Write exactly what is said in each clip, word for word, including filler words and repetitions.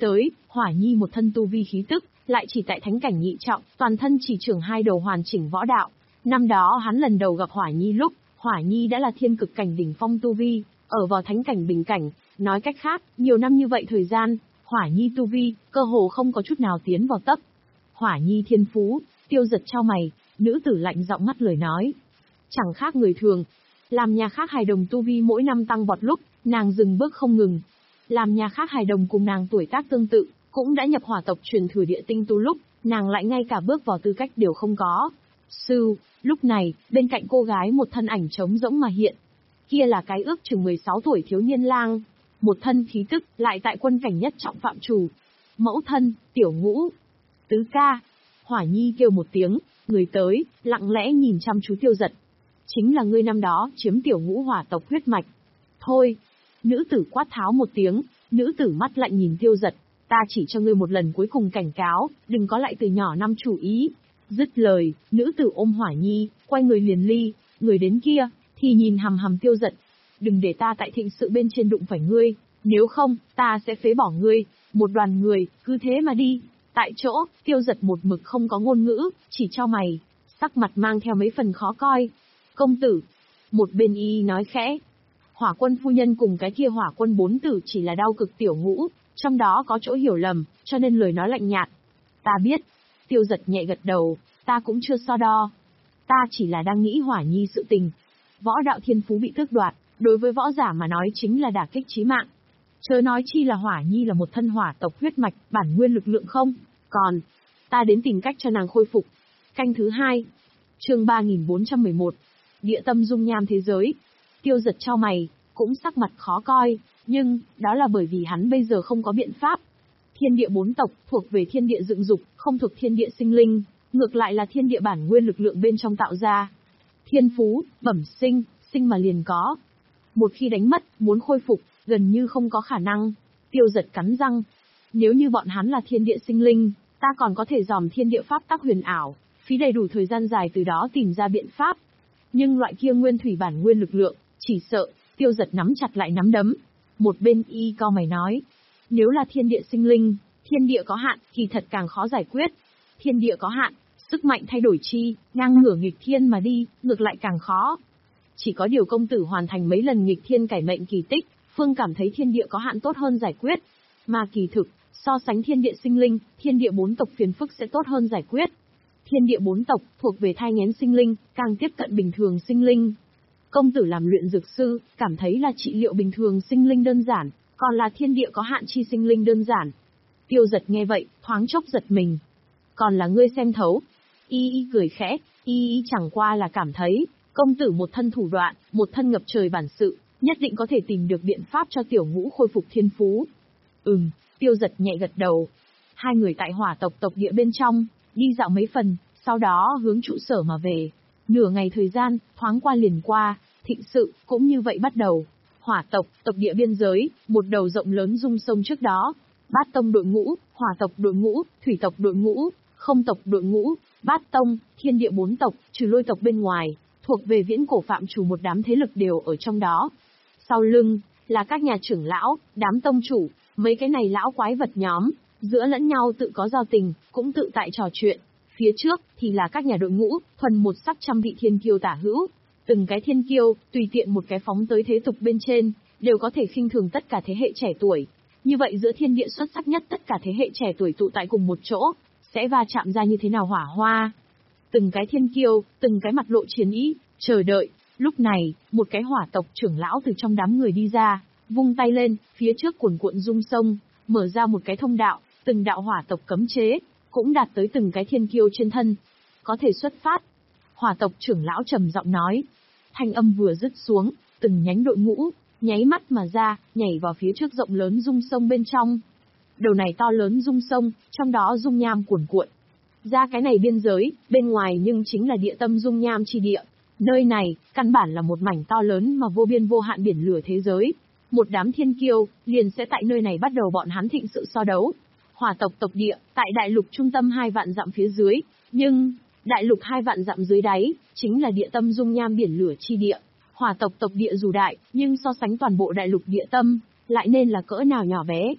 tới, Hỏa Nhi một thân tu vi khí tức, lại chỉ tại thánh cảnh nhị trọng, toàn thân chỉ trưởng hai đầu hoàn chỉnh võ đạo. Năm đó hắn lần đầu gặp Hỏa Nhi lúc, Hỏa Nhi đã là thiên cực cảnh đỉnh phong tu vi, ở vào thánh cảnh bình cảnh, nói cách khác, nhiều năm như vậy thời gian, Hỏa Nhi tu vi, cơ hồ không có chút nào tiến vào tấp. Hỏa Nhi thiên phú, Tiêu Giật chau mày, nữ tử lạnh giọng ngắt lời nói. Chẳng khác người thường, làm nhà khác hài đồng tu vi mỗi năm tăng vọt lúc, nàng dừng bước không ngừng. Làm nhà khác hài đồng cùng nàng tuổi tác tương tự, cũng đã nhập hỏa tộc truyền thừa địa tinh tu lúc, nàng lại ngay cả bước vào tư cách đều không có. Sư, lúc này, bên cạnh cô gái một thân ảnh trống rỗng mà hiện. Kia là cái ước chừng mười sáu tuổi thiếu niên lang, một thân khí tức, lại tại quân cảnh nhất trọng phạm chủ. Mẫu thân, Tiểu Ngũ. Tứ ca. Hỏa Nhi kêu một tiếng, người tới, lặng lẽ nhìn chăm chú Tiêu Giật. Chính là ngươi năm đó chiếm Tiểu Ngũ hỏa tộc huyết mạch. Thôi. Nữ tử quát tháo một tiếng, nữ tử mắt lạnh nhìn Tiêu Giật. Ta chỉ cho ngươi một lần cuối cùng cảnh cáo, đừng có lại từ nhỏ năm chủ ý. Dứt lời, nữ tử ôm Hỏa Nhi, quay người liền ly, người đến kia, thì nhìn hằm hằm Tiêu Giật. Đừng để ta tại thịnh sự bên trên đụng phải ngươi, nếu không, ta sẽ phế bỏ ngươi. Một đoàn người, cứ thế mà đi. Tại chỗ, Tiêu Giật một mực không có ngôn ngữ, chỉ cho mày, sắc mặt mang theo mấy phần khó coi. Công tử. Một bên y nói khẽ. Hỏa quân phu nhân cùng cái kia hỏa quân bốn tử chỉ là đau cực Tiểu Ngũ, trong đó có chỗ hiểu lầm, cho nên lời nói lạnh nhạt. Ta biết. Tiêu Giật nhẹ gật đầu, ta cũng chưa so đo. Ta chỉ là đang nghĩ Hỏa Nhi sự tình. Võ đạo thiên phú bị tước đoạt, đối với võ giả mà nói chính là đả kích chí mạng. Chớ nói chi là Hỏa Nhi là một thân hỏa tộc huyết mạch, bản nguyên lực lượng không, còn, ta đến tìm cách cho nàng khôi phục. Canh thứ hai, chương ba nghìn bốn trăm mười một, địa tâm dung nham thế giới. Tiêu Giật chau mày, cũng sắc mặt khó coi, nhưng, đó là bởi vì hắn bây giờ không có biện pháp. Thiên địa bốn tộc, thuộc về thiên địa dựng dục, không thuộc thiên địa sinh linh, ngược lại là thiên địa bản nguyên lực lượng bên trong tạo ra. Thiên phú, bẩm sinh, sinh mà liền có. Một khi đánh mất, muốn khôi phục, gần như không có khả năng. Tiêu Giật cắn răng. Nếu như bọn hắn là thiên địa sinh linh, ta còn có thể dòm thiên địa pháp tắc huyền ảo, phí đầy đủ thời gian dài từ đó tìm ra biện pháp. Nhưng loại kia nguyên thủy bản nguyên lực lượng, chỉ sợ, Tiêu Giật nắm chặt lại nắm đấm. Một bên y cao mày nói. Nếu là thiên địa sinh linh, thiên địa có hạn, thì thật càng khó giải quyết. Thiên địa có hạn, sức mạnh thay đổi chi, ngang ngửa nghịch thiên mà đi, ngược lại càng khó. Chỉ có điều công tử hoàn thành mấy lần nghịch thiên cải mệnh kỳ tích, Phương cảm thấy thiên địa có hạn tốt hơn giải quyết. Mà kỳ thực, so sánh thiên địa sinh linh, thiên địa bốn tộc phiền phức sẽ tốt hơn giải quyết. Thiên địa bốn tộc, thuộc về thai nghén sinh linh, càng tiếp cận bình thường sinh linh. Công tử làm luyện dược sư, cảm thấy là trị liệu bình thường sinh linh đơn giản, còn là thiên địa có hạn chi sinh linh đơn giản. Tiêu Giật nghe vậy, thoáng chốc giật mình. Còn là ngươi xem thấu. Y y cười khẽ, y y chẳng qua là cảm thấy, công tử một thân thủ đoạn, một thân ngập trời bản sự, nhất định có thể tìm được biện pháp cho Tiểu Ngũ khôi phục thiên phú. Ừm, Tiêu Giật nhẹ gật đầu. Hai người tại hỏa tộc tộc địa bên trong, đi dạo mấy phần, sau đó hướng trụ sở mà về. Nửa ngày thời gian, thoáng qua liền qua, thịnh sự, cũng như vậy bắt đầu. Hỏa tộc, tộc địa biên giới, một đầu rộng lớn dung sông trước đó. Bát tông đội ngũ, hỏa tộc đội ngũ, thủy tộc đội ngũ, không tộc đội ngũ, bát tông, thiên địa bốn tộc, trừ lôi tộc bên ngoài, thuộc về viễn cổ phạm chủ một đám thế lực đều ở trong đó. Sau lưng, là các nhà trưởng lão, đám tông chủ, mấy cái này lão quái vật nhóm, giữa lẫn nhau tự có giao tình, cũng tự tại trò chuyện. Phía trước, thì là các nhà đội ngũ, thuần một sắc trăm vị thiên kiêu tả hữu. Từng cái thiên kiêu, tùy tiện một cái phóng tới thế tục bên trên, đều có thể khinh thường tất cả thế hệ trẻ tuổi. Như vậy giữa thiên địa xuất sắc nhất tất cả thế hệ trẻ tuổi tụ tại cùng một chỗ, sẽ va chạm ra như thế nào hỏa hoa. Từng cái thiên kiêu, từng cái mặt lộ chiến ý, chờ đợi. Lúc này, một cái hỏa tộc trưởng lão từ trong đám người đi ra, vung tay lên, phía trước cuồn cuộn dung sông, mở ra một cái thông đạo, từng đạo hỏa tộc cấm chế, cũng đạt tới từng cái thiên kiêu trên thân. Có thể xuất phát. Hỏa tộc trưởng lão trầm giọng nói. Thanh âm vừa dứt xuống, từng nhánh đội ngũ, nháy mắt mà ra, nhảy vào phía trước rộng lớn dung sông bên trong. Đầu này to lớn dung sông, trong đó dung nham cuồn cuộn. Ra cái này biên giới, bên ngoài nhưng chính là địa tâm dung nham chi địa. Nơi này, căn bản là một mảnh to lớn mà vô biên vô hạn biển lửa thế giới. Một đám thiên kiêu, liền sẽ tại nơi này bắt đầu bọn hắn thịnh sự so đấu. Hỏa tộc tộc địa, tại đại lục trung tâm hai vạn dặm phía dưới, nhưng, đại lục hai vạn dặm dưới đáy, chính là địa tâm dung nham biển lửa chi địa. Hỏa tộc tộc địa dù đại, nhưng so sánh toàn bộ đại lục địa tâm, lại nên là cỡ nào nhỏ bé.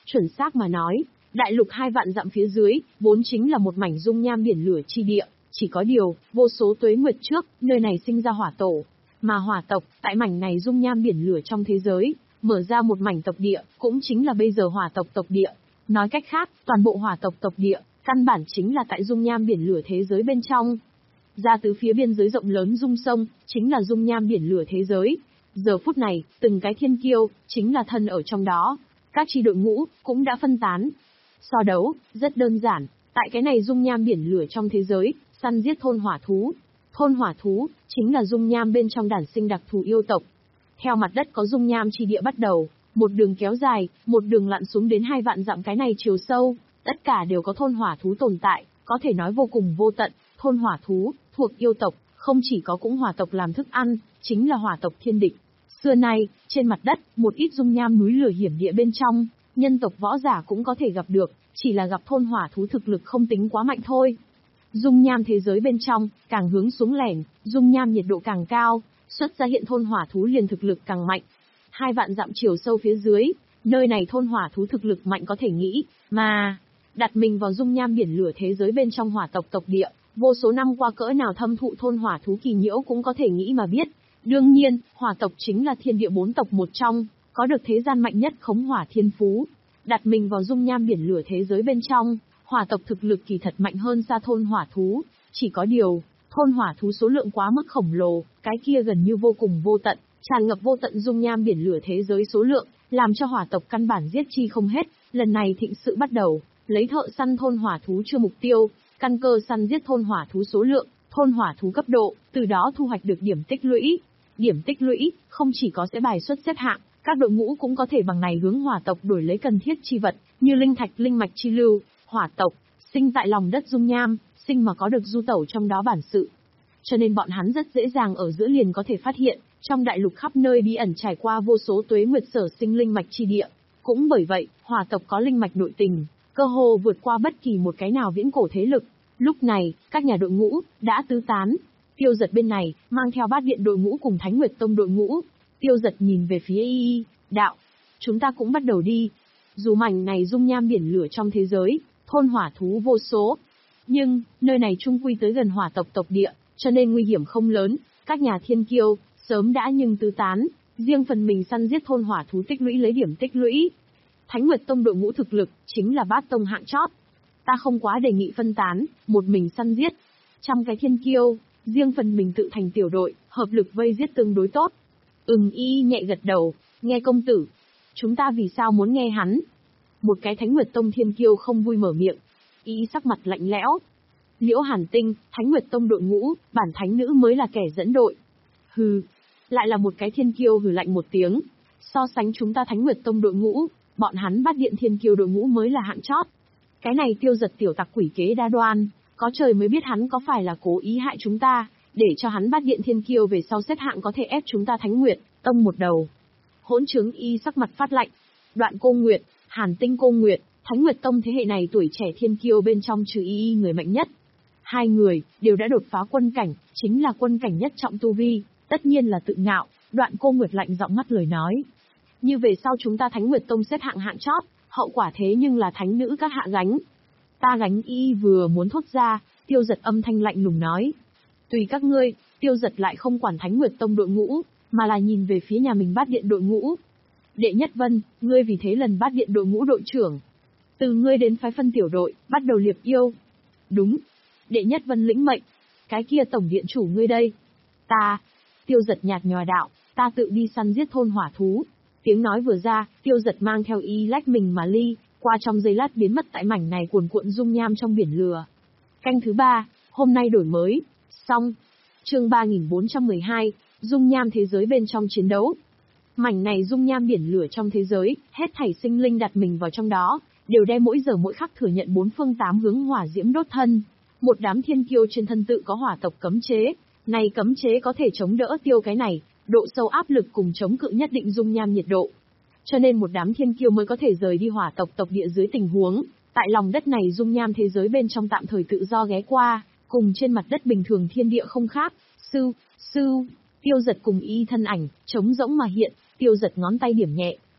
Chuẩn xác mà nói, đại lục hai vạn dặm phía dưới, vốn chính là một mảnh dung nham biển lửa chi địa, chỉ có điều, vô số tuế nguyệt trước, nơi này sinh ra hỏa tổ. Mà hỏa tộc, tại mảnh này dung nham biển lửa trong thế giới, mở ra một mảnh tộc địa, cũng chính là bây giờ hỏa tộc tộc địa. Nói cách khác, toàn bộ hỏa tộc tộc địa, căn bản chính là tại dung nham biển lửa thế giới bên trong. Ra từ phía biên giới rộng lớn dung sông, chính là dung nham biển lửa thế giới. Giờ phút này, từng cái thiên kiêu, chính là thân ở trong đó. Các chi đội ngũ, cũng đã phân tán. So đấu, rất đơn giản, tại cái này dung nham biển lửa trong thế giới, săn giết thôn hỏa thú. Thôn hỏa thú, chính là dung nham bên trong đản sinh đặc thù yêu tộc. Theo mặt đất có dung nham chi địa bắt đầu, một đường kéo dài, một đường lặn xuống đến hai vạn dặm cái này chiều sâu, tất cả đều có thôn hỏa thú tồn tại, có thể nói vô cùng vô tận. Thôn hỏa thú, thuộc yêu tộc, không chỉ có cũng hỏa tộc làm thức ăn, chính là hỏa tộc thiên địch. Xưa nay, trên mặt đất, một ít dung nham núi lửa hiểm địa bên trong, nhân tộc võ giả cũng có thể gặp được, chỉ là gặp thôn hỏa thú thực lực không tính quá mạnh thôi. Dung nham thế giới bên trong, càng hướng xuống lẻn, dung nham nhiệt độ càng cao, xuất ra hiện thôn hỏa thú liền thực lực càng mạnh. Hai vạn dặm chiều sâu phía dưới, nơi này thôn hỏa thú thực lực mạnh có thể nghĩ, mà đặt mình vào dung nham biển lửa thế giới bên trong hỏa tộc tộc địa, vô số năm qua cỡ nào thâm thụ thôn hỏa thú kỳ nhiễu cũng có thể nghĩ mà biết. Đương nhiên, hỏa tộc chính là thiên địa bốn tộc một trong, có được thế gian mạnh nhất khống hỏa thiên phú. Đặt mình vào dung nham biển lửa thế giới bên trong, hỏa tộc thực lực kỳ thật mạnh hơn xa thôn hỏa thú, chỉ có điều, thôn hỏa thú số lượng quá mức khổng lồ, cái kia gần như vô cùng vô tận, tràn ngập vô tận dung nham biển lửa thế giới số lượng, làm cho hỏa tộc căn bản giết chi không hết. Lần này thịnh sự bắt đầu, lấy thợ săn thôn hỏa thú chưa mục tiêu, căn cơ săn giết thôn hỏa thú số lượng, thôn hỏa thú cấp độ, từ đó thu hoạch được điểm tích lũy. Điểm tích lũy, không chỉ có sẽ bài xuất xếp hạng, các đội ngũ cũng có thể bằng này hướng hỏa tộc đổi lấy cần thiết chi vật, như linh thạch linh mạch chi lưu. Hỏa tộc, sinh tại lòng đất dung nham, sinh mà có được du tẩu trong đó bản sự. Cho nên bọn hắn rất dễ dàng ở giữa liền có thể phát hiện, trong đại lục khắp nơi bí ẩn trải qua vô số tuế nguyệt sở sinh linh mạch chi địa. Cũng bởi vậy, hỏa tộc có linh mạch nội tình, cơ hồ vượt qua bất kỳ một cái nào viễn cổ thế lực. Lúc này, các nhà đội ngũ đã tứ tán. Tiêu Giật bên này, mang theo Bát Điện đội ngũ cùng Thánh Nguyệt Tông đội ngũ. Tiêu Giật nhìn về phía Y Y, đạo, chúng ta cũng bắt đầu đi. Dù mảnh này dung nham biển lửa trong thế giới, thôn hỏa thú vô số, nhưng, nơi này chung quy tới gần hỏa tộc tộc địa, cho nên nguy hiểm không lớn, các nhà thiên kiêu, sớm đã nhưng tứ tán, riêng phần mình săn giết thôn hỏa thú tích lũy lấy điểm tích lũy. Thánh Nguyệt Tông đội ngũ thực lực, chính là bát tông hạng chót. Ta không quá đề nghị phân tán, một mình săn giết. Trăm cái thiên kiêu, riêng phần mình tự thành tiểu đội, hợp lực vây giết tương đối tốt. Ừm Y nhẹ gật đầu, nghe công tử. Chúng ta vì sao muốn nghe hắn? Một cái Thánh Nguyệt Tông thiên kiêu không vui mở miệng. Y sắc mặt lạnh lẽo. Liễu Hàn Tinh, Thánh Nguyệt Tông đội ngũ, bản thánh nữ mới là kẻ dẫn đội. Hừ, lại là một cái thiên kiêu hừ lạnh một tiếng. So sánh chúng ta Thánh Nguyệt Tông đội ngũ, bọn hắn Bát Điện thiên kiêu đội ngũ mới là hạng chót. Cái này Tiêu Giật tiểu tặc quỷ kế đa đoan, có trời mới biết hắn có phải là cố ý hại chúng ta, để cho hắn Bát Điện thiên kiêu về sau xếp hạng có thể ép chúng ta Thánh Nguyệt Tông một đầu. Hỗn trướng Y sắc mặt phát lạnh. Đoạn Cô Nguyệt, Hàn Tinh Cô Nguyệt, Thánh Nguyệt Tông thế hệ này tuổi trẻ thiên kiêu bên trong trừ Y Y người mạnh nhất. Hai người, đều đã đột phá quân cảnh, chính là quân cảnh nhất trọng tu vi, tất nhiên là tự ngạo. Đoạn Cô Nguyệt lạnh giọng ngắt lời nói. Như về sau chúng ta Thánh Nguyệt Tông xếp hạng hạng chót, hậu quả thế nhưng là thánh nữ các hạ gánh. Ta gánh. Y vừa muốn thốt ra, Tiêu Giật âm thanh lạnh lùng nói. Tùy các ngươi. Tiêu Giật lại không quản Thánh Nguyệt Tông đội ngũ, mà là nhìn về phía nhà mình Bát Điện đội ngũ. Đệ Nhất Vân, ngươi vì thế lần Bát Điện đội ngũ đội trưởng. Từ ngươi đến phái phân tiểu đội, bắt đầu liệp yêu. Đúng. Đệ Nhất Vân lĩnh mệnh. Cái kia tổng điện chủ ngươi đây. Ta. Tiêu Giật nhạt nhòa đạo, ta tự đi săn giết thôn hỏa thú. Tiếng nói vừa ra, Tiêu Giật mang theo Y lách mình mà ly, qua trong giây lát biến mất tại mảnh này cuồn cuộn dung nham trong biển lửa. Canh thứ ba, hôm nay đổi mới. Xong. Chương ba nghìn bốn trăm mười hai, dung nham thế giới bên trong chiến đấu. Mảnh này dung nham biển lửa trong thế giới, hết thảy sinh linh đặt mình vào trong đó, đều đem mỗi giờ mỗi khắc thừa nhận bốn phương tám hướng hỏa diễm đốt thân. Một đám thiên kiêu trên thân tự có hỏa tộc cấm chế, này cấm chế có thể chống đỡ tiêu cái này, độ sâu áp lực cùng chống cự nhất định dung nham nhiệt độ. Cho nên một đám thiên kiêu mới có thể rời đi hỏa tộc tộc địa dưới tình huống, tại lòng đất này dung nham thế giới bên trong tạm thời tự do ghé qua, cùng trên mặt đất bình thường thiên địa không khác. Sư, sư, Tiêu Giật cùng Y thân ảnh, trống rỗng mà hiện, Tiêu Giật ngón tay điểm nhẹ,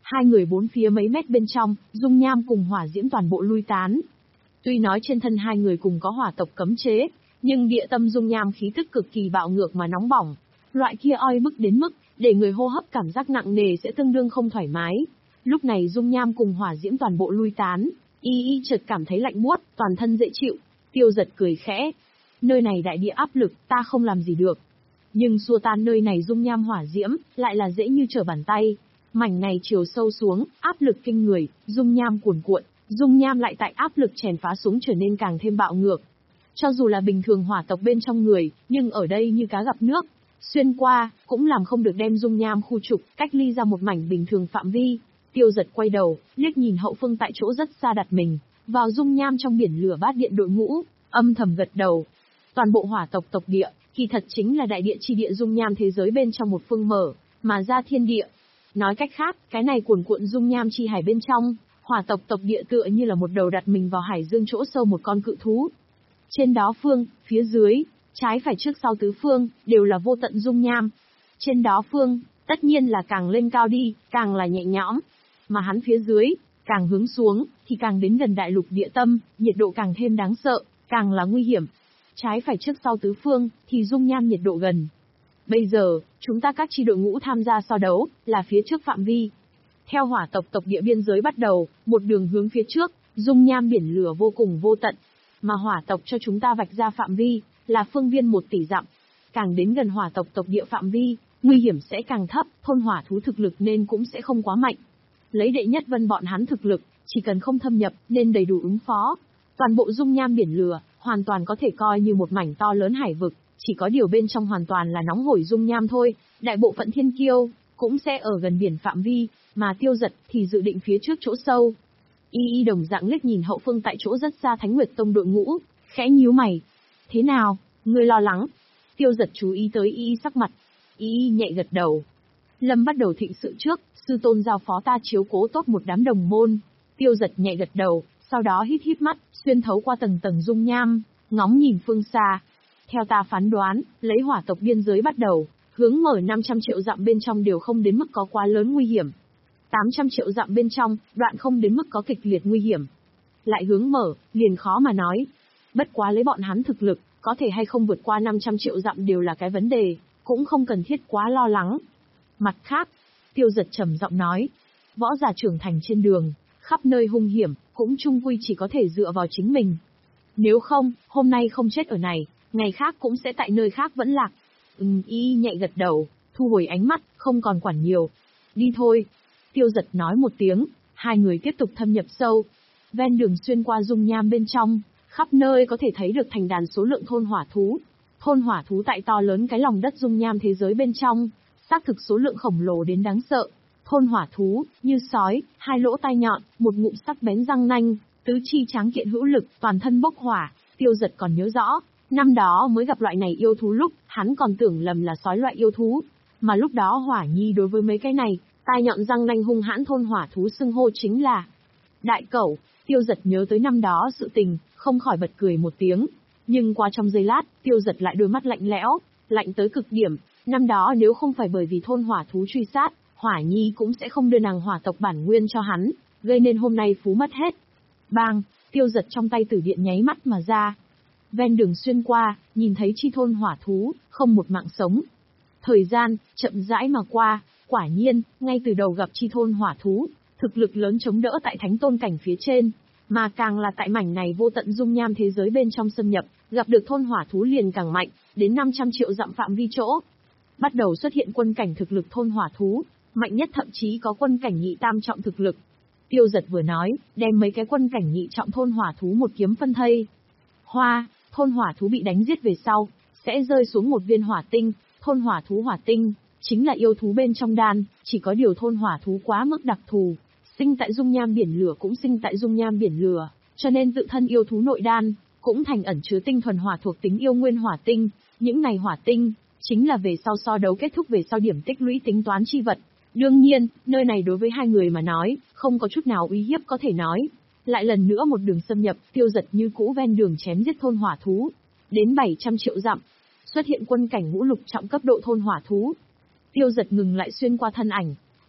Hai người bốn phía mấy mét bên trong, dung nham cùng hỏa diễm toàn bộ lui tán. Tuy nói trên thân hai người cùng có hỏa tộc cấm chế, nhưng địa tâm dung nham khí tức cực kỳ bạo ngược mà nóng bỏng. Loại kia oi bức đến mức, để người hô hấp cảm giác nặng nề sẽ tương đương không thoải mái. Lúc này dung nham cùng hỏa diễm toàn bộ lui tán, y y chợt cảm thấy lạnh buốt, toàn thân dễ chịu. Tiêu Giật cười khẽ. Nơi này đại địa áp lực, ta không làm gì được. Nhưng xua tan nơi này dung nham hỏa diễm, lại là dễ như trở bàn tay. Mảnh này chiều sâu xuống, áp lực kinh người, dung nham cuồn cuộn, dung nham lại tại áp lực chèn phá xuống trở nên càng thêm bạo ngược. Cho dù là bình thường hỏa tộc bên trong người, nhưng ở đây như cá gặp nước, xuyên qua, cũng làm không được đem dung nham khu trục, cách ly ra một mảnh bình thường phạm vi. Tiêu Giật quay đầu, liếc nhìn hậu phương tại chỗ rất xa đặt mình, vào dung nham trong biển lửa bát điện đội ngũ, âm thầm gật đầu. Toàn bộ hỏa tộc tộc địa, kỳ thật chính là đại địa chi địa dung nham thế giới bên trong một phương mở, mà ra thiên địa. Nói cách khác, cái này cuồn cuộn dung nham chi hải bên trong, hỏa tộc tộc địa tựa như là một đầu đặt mình vào hải dương chỗ sâu một con cự thú. Trên đó phương, phía dưới, trái phải trước sau tứ phương, đều là vô tận dung nham. Trên đó phương, tất nhiên là càng lên cao đi, càng là nhẹ nhõm. Mà hắn phía dưới, càng hướng xuống, thì càng đến gần đại lục địa tâm, nhiệt độ càng thêm đáng sợ, càng là nguy hiểm. Trái phải trước sau tứ phương, thì dung nham nhiệt độ gần. Bây giờ, chúng ta các chi đội ngũ tham gia so đấu, là phía trước phạm vi. Theo hỏa tộc tộc địa biên giới bắt đầu, một đường hướng phía trước, dung nham biển lửa vô cùng vô tận. Mà hỏa tộc cho chúng ta vạch ra phạm vi, là phương viên một tỷ dặm. Càng đến gần hỏa tộc tộc địa phạm vi, nguy hiểm sẽ càng thấp, thôn hỏa thú thực lực nên cũng sẽ không quá mạnh. Lấy đệ nhất vân bọn hắn thực lực, chỉ cần không thâm nhập, nên đầy đủ ứng phó. Toàn bộ dung nham biển lửa, hoàn toàn có thể coi như một mảnh to lớn hải vực, chỉ có điều bên trong hoàn toàn là nóng hổi dung nham thôi. Đại bộ phận thiên kiêu, cũng sẽ ở gần biển phạm vi, mà Tiêu Giật thì dự định phía trước chỗ sâu. Y y đồng dạng liếc nhìn hậu phương tại chỗ rất xa Thánh Nguyệt Tông đội ngũ, khẽ nhíu mày. Thế nào, ngươi lo lắng? Tiêu Giật chú ý tới y y sắc mặt. Y y nhẹ gật đầu. Lâm bắt đầu thịnh sự trước, sư tôn giao phó ta chiếu cố tốt một đám đồng môn. Tiêu Giật nhẹ gật đầu, sau đó hít hít mắt, xuyên thấu qua tầng tầng dung nham, ngóng nhìn phương xa. Theo ta phán đoán, lấy hỏa tộc biên giới bắt đầu, hướng mở năm trăm triệu dặm bên trong đều không đến mức có quá lớn nguy hiểm. tám trăm triệu dặm bên trong, đoạn không đến mức có kịch liệt nguy hiểm. Lại hướng mở, liền khó mà nói. Bất quá lấy bọn hắn thực lực, có thể hay không vượt qua năm trăm triệu dặm đều là cái vấn đề, cũng không cần thiết quá lo lắng. Mặt khác, Tiêu Giật trầm giọng nói, võ giả trưởng thành trên đường, khắp nơi hung hiểm, cũng chung quy chỉ có thể dựa vào chính mình. Nếu không, hôm nay không chết ở này, ngày khác cũng sẽ tại nơi khác vẫn lạc. Ừm, y nhẹ gật đầu, thu hồi ánh mắt, không còn quản nhiều. Đi thôi. Tiêu Giật nói một tiếng, hai người tiếp tục thâm nhập sâu. Ven đường xuyên qua dung nham bên trong, khắp nơi có thể thấy được thành đàn số lượng thôn hỏa thú. Thôn hỏa thú tại to lớn cái lòng đất dung nham thế giới bên trong, xác thực số lượng khổng lồ đến đáng sợ. Thôn hỏa thú, như sói, hai lỗ tai nhọn, một ngụm sắc bén răng nanh, tứ chi tráng kiện hữu lực, toàn thân bốc hỏa. Tiêu Giật còn nhớ rõ, năm đó mới gặp loại này yêu thú lúc, hắn còn tưởng lầm là sói loại yêu thú. Mà lúc đó Hỏa Nhi đối với mấy cái này, tai nhọn răng nanh hung hãn thôn hỏa thú xưng hô chính là đại cẩu. Tiêu Giật nhớ tới năm đó sự tình, không khỏi bật cười một tiếng. Nhưng qua trong giây lát, Tiêu Giật lại đôi mắt lạnh lẽo, lạnh tới cực điểm. Năm đó nếu không phải bởi vì thôn hỏa thú truy sát, Hỏa Nhi cũng sẽ không đưa nàng hỏa tộc bản nguyên cho hắn, gây nên hôm nay phú mất hết. Bang, Tiêu Giật trong tay tử điện nháy mắt mà ra. Ven đường xuyên qua, nhìn thấy chi thôn hỏa thú, không một mạng sống. Thời gian, chậm rãi mà qua, quả nhiên, ngay từ đầu gặp chi thôn hỏa thú, thực lực lớn chống đỡ tại thánh tôn cảnh phía trên, mà càng là tại mảnh này vô tận dung nham thế giới bên trong xâm nhập, gặp được thôn hỏa thú liền càng mạnh, đến năm trăm triệu dặm phạm vi chỗ. Bắt đầu xuất hiện quân cảnh thực lực thôn hỏa thú, mạnh nhất thậm chí có quân cảnh nhị tam trọng thực lực. Tiêu Giật vừa nói, đem mấy cái quân cảnh nhị trọng thôn hỏa thú một kiếm phân thây. Hoa, thôn hỏa thú bị đánh giết về sau, sẽ rơi xuống một viên hỏa tinh, thôn hỏa thú hỏa tinh, chính là yêu thú bên trong đan, chỉ có điều thôn hỏa thú quá mức đặc thù, sinh tại dung nham biển lửa cũng sinh tại dung nham biển lửa, cho nên tự thân yêu thú nội đan, cũng thành ẩn chứa tinh thuần hỏa thuộc tính yêu nguyên hỏa tinh, những này hỏa tinh, chính là về sau so đấu kết thúc về sau điểm tích lũy tính toán chi vật. Đương nhiên, nơi này đối với hai người mà nói, không có chút nào uy hiếp có thể nói. Lại lần nữa một đường xâm nhập, Tiêu Giật như cũ ven đường chém giết thôn hỏa thú. Đến bảy trăm triệu dặm, xuất hiện quân cảnh ngũ lục trọng cấp độ thôn hỏa thú. Tiêu Giật ngừng lại xuyên qua thân ảnh.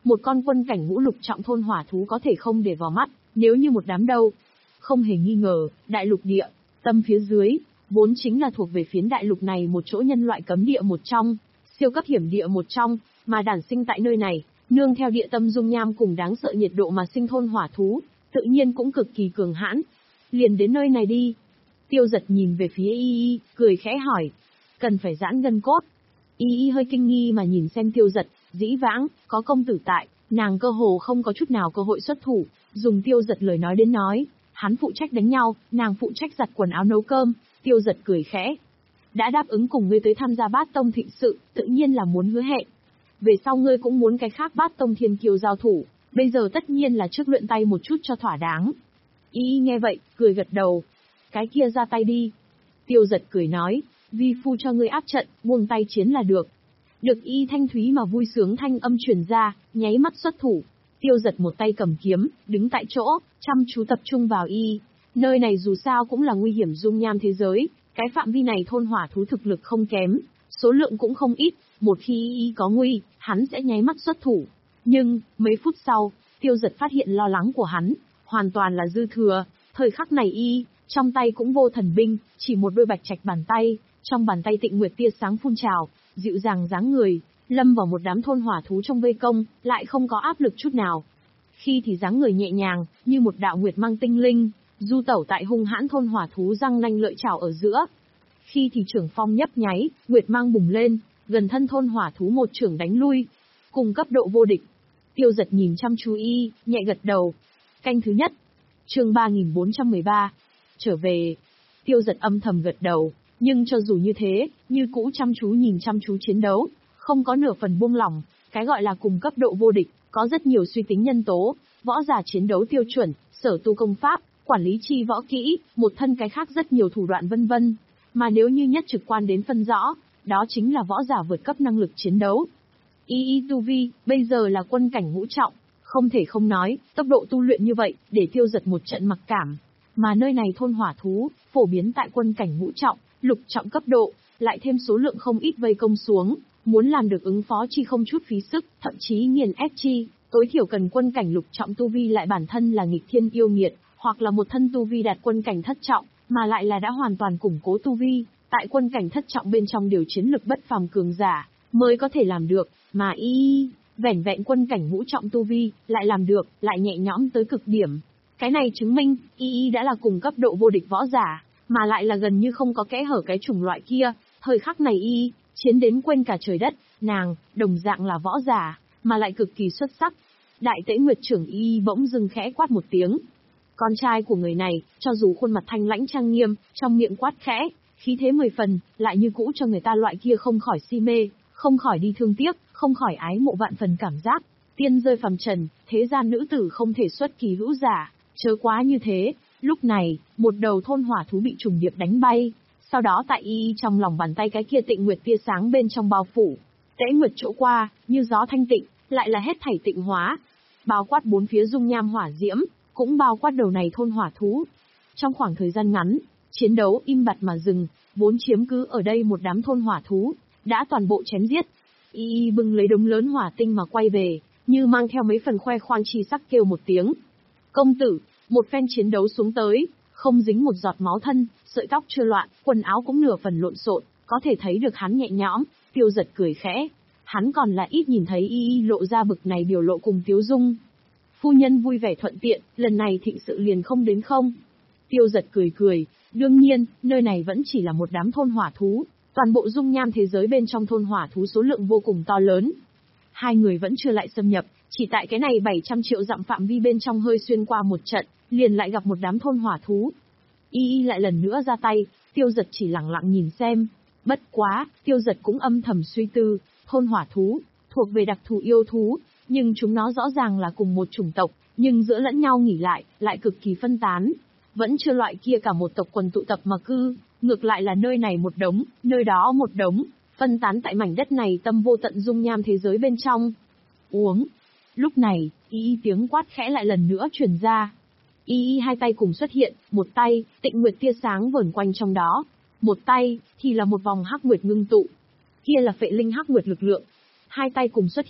Một con quân cảnh ngũ lục trọng thôn hỏa thú có thể không để vào mắt, nếu như một đám đâu. Không hề nghi ngờ, đại lục địa, tâm phía dưới, vốn chính là thuộc về phiến đại lục này một chỗ nhân loại cấm địa một trong, siêu cấp hiểm địa một trong, mà đản sinh tại nơi này, nương theo địa tâm dung nham cùng đáng sợ nhiệt độ mà sinh thôn hỏa thú, tự nhiên cũng cực kỳ cường hãn. Liền đến nơi này đi. Tiêu Giật nhìn về phía Y Y, cười khẽ hỏi. Cần phải giãn gân cốt. Y Y hơi kinh nghi mà nhìn xem Tiêu Giật, dĩ vãng, có công tử tại, nàng cơ hồ không có chút nào cơ hội xuất thủ, dùng Tiêu Giật lời nói đến nói, hắn phụ trách đánh nhau, nàng phụ trách giặt quần áo nấu cơm. Tiêu Giật cười khẽ. Đã đáp ứng cùng ngươi tới tham gia Bát Tông thịnh sự, tự nhiên là muốn hứa hẹn. Về sau ngươi cũng muốn cái khác Bát Tông thiên kiêu giao thủ, bây giờ tất nhiên là trước luyện tay một chút cho thỏa đáng. Y Y nghe vậy, cười gật đầu. Cái kia ra tay đi. Tiêu Giật cười nói, vi phu cho ngươi áp trận, buông tay chiến là được. Được Y thanh thúy mà vui sướng thanh âm truyền ra, nháy mắt xuất thủ. Tiêu Giật một tay cầm kiếm, đứng tại chỗ, chăm chú tập trung vào Y. Nơi này dù sao cũng là nguy hiểm dung nham thế giới, cái phạm vi này thôn hỏa thú thực lực không kém, số lượng cũng không ít, một khi Y có nguy, hắn sẽ nháy mắt xuất thủ. Nhưng, mấy phút sau, Tiêu Giật phát hiện lo lắng của hắn, hoàn toàn là dư thừa, thời khắc này Y, trong tay cũng vô thần binh, chỉ một đôi bạch trạch bàn tay, trong bàn tay tịnh nguyệt tia sáng phun trào, dịu dàng dáng người, lâm vào một đám thôn hỏa thú trong vây công, lại không có áp lực chút nào. Khi thì dáng người nhẹ nhàng, như một đạo nguyệt mang tinh linh, du tẩu tại hung hãn thôn hỏa thú răng nanh lợi chảo ở giữa. Khi thì trưởng phong nhấp nháy, nguyệt mang bùng lên, gần thân thôn hỏa thú một trưởng đánh lui, cùng cấp độ vô địch. Tiêu Giật nhìn chăm chú Y, nhẹ gật đầu. Canh thứ nhất. Chương ba nghìn bốn trăm mười ba. Trở về. Tiêu Giật âm thầm gật đầu, nhưng cho dù như thế, như cũ chăm chú nhìn chăm chú chiến đấu, không có nửa phần buông lỏng, cái gọi là cùng cấp độ vô địch, có rất nhiều suy tính nhân tố, võ giả chiến đấu tiêu chuẩn, sở tu công pháp, quản lý chi võ kỹ, một thân cái khác rất nhiều thủ đoạn vân vân. Mà nếu như nhất trực quan đến phân rõ, đó chính là võ giả vượt cấp năng lực chiến đấu. Y Y tu vi, bây giờ là quân cảnh ngũ trọng, không thể không nói, tốc độ tu luyện như vậy, để Tiêu Giật một trận mặc cảm. Mà nơi này thôn hỏa thú, phổ biến tại quân cảnh ngũ trọng, lục trọng cấp độ, lại thêm số lượng không ít vây công xuống, muốn làm được ứng phó chi không chút phí sức, thậm chí nghiền ép chi, tối thiểu cần quân cảnh lục trọng tu vi lại bản thân là nghịch thiên yêu nghiệt, hoặc là một thân tu vi đạt quân cảnh thất trọng, mà lại là đã hoàn toàn củng cố tu vi, tại quân cảnh thất trọng bên trong điều chiến lực bất phàm cường giả, mới có thể làm được, mà Y, vẻn vẹn quân cảnh ngũ trọng tu vi, lại làm được, lại nhẹ nhõm tới cực điểm. Cái này chứng minh, Y đã là cùng cấp độ vô địch võ giả, mà lại là gần như không có kẽ hở cái chủng loại kia, thời khắc này Y, chiến đến quên cả trời đất, nàng, đồng dạng là võ giả, mà lại cực kỳ xuất sắc. Đại Tế Nguyệt trưởng Y bỗng dưng khẽ quát một tiếng. Con trai của người này, cho dù khuôn mặt thanh lãnh trang nghiêm, trong miệng quát khẽ, khí thế mười phần, lại như cũ cho người ta loại kia không khỏi si mê, không khỏi đi thương tiếc, không khỏi ái mộ vạn phần cảm giác. Tiên rơi phàm trần, thế gian nữ tử không thể xuất kỳ hữu giả, chớ quá như thế. Lúc này, một đầu thôn hỏa thú bị trùng điệp đánh bay, sau đó tại Y trong lòng bàn tay cái kia tịnh nguyệt tia sáng bên trong bao phủ. Tế Nguyệt chỗ qua, như gió thanh tịnh, lại là hết thảy tịnh hóa. Bao quát bốn phía dung nham hỏa diễm, cũng bao quát đầu này thôn hỏa thú. Trong khoảng thời gian ngắn, chiến đấu im bặt mà dừng, vốn chiếm cứ ở đây một đám thôn hỏa thú, đã toàn bộ chém giết. Y bưng lấy đống lớn hỏa tinh mà quay về, như mang theo mấy phần khoe khoang chi sắc kêu một tiếng. Công tử, một phen chiến đấu xuống tới, không dính một giọt máu thân, sợi tóc chưa loạn, quần áo cũng nửa phần lộn xộn, có thể thấy được hắn nhẹ nhõm. Tiêu Giật cười khẽ, hắn còn là ít nhìn thấy Y lộ ra bực này biểu lộ cùng Tiếu Dung. Phu nhân vui vẻ thuận tiện, lần này thịnh sự liền không đến không? Tiêu Giật cười cười, đương nhiên, nơi này vẫn chỉ là một đám thôn hỏa thú, toàn bộ dung nham thế giới bên trong thôn hỏa thú số lượng vô cùng to lớn. Hai người vẫn chưa lại xâm nhập, chỉ tại cái này bảy trăm triệu dặm phạm vi bên trong hơi xuyên qua một trận, liền lại gặp một đám thôn hỏa thú. Y Y lại lần nữa ra tay, Tiêu Giật chỉ lặng lặng nhìn xem. Bất quá, Tiêu Giật cũng âm thầm suy tư, thôn hỏa thú, thuộc về đặc thù yêu thú, nhưng chúng nó rõ ràng là cùng một chủng tộc, nhưng giữa lẫn nhau nghỉ lại, lại cực kỳ phân tán. Vẫn chưa loại kia cả một tộc quần tụ tập mà cư, ngược lại là nơi này một đống, nơi đó một đống, phân tán tại mảnh đất này tâm vô tận dung nham thế giới bên trong. Uống. Lúc này, Y Y tiếng quát khẽ lại lần nữa truyền ra. Y Y hai tay cùng xuất hiện, một tay, tịnh nguyệt tia sáng vờn quanh trong đó, một tay, thì là một vòng hắc nguyệt ngưng tụ. Kia là phệ linh hắc nguyệt lực lượng. Hai tay cùng xuất hiện,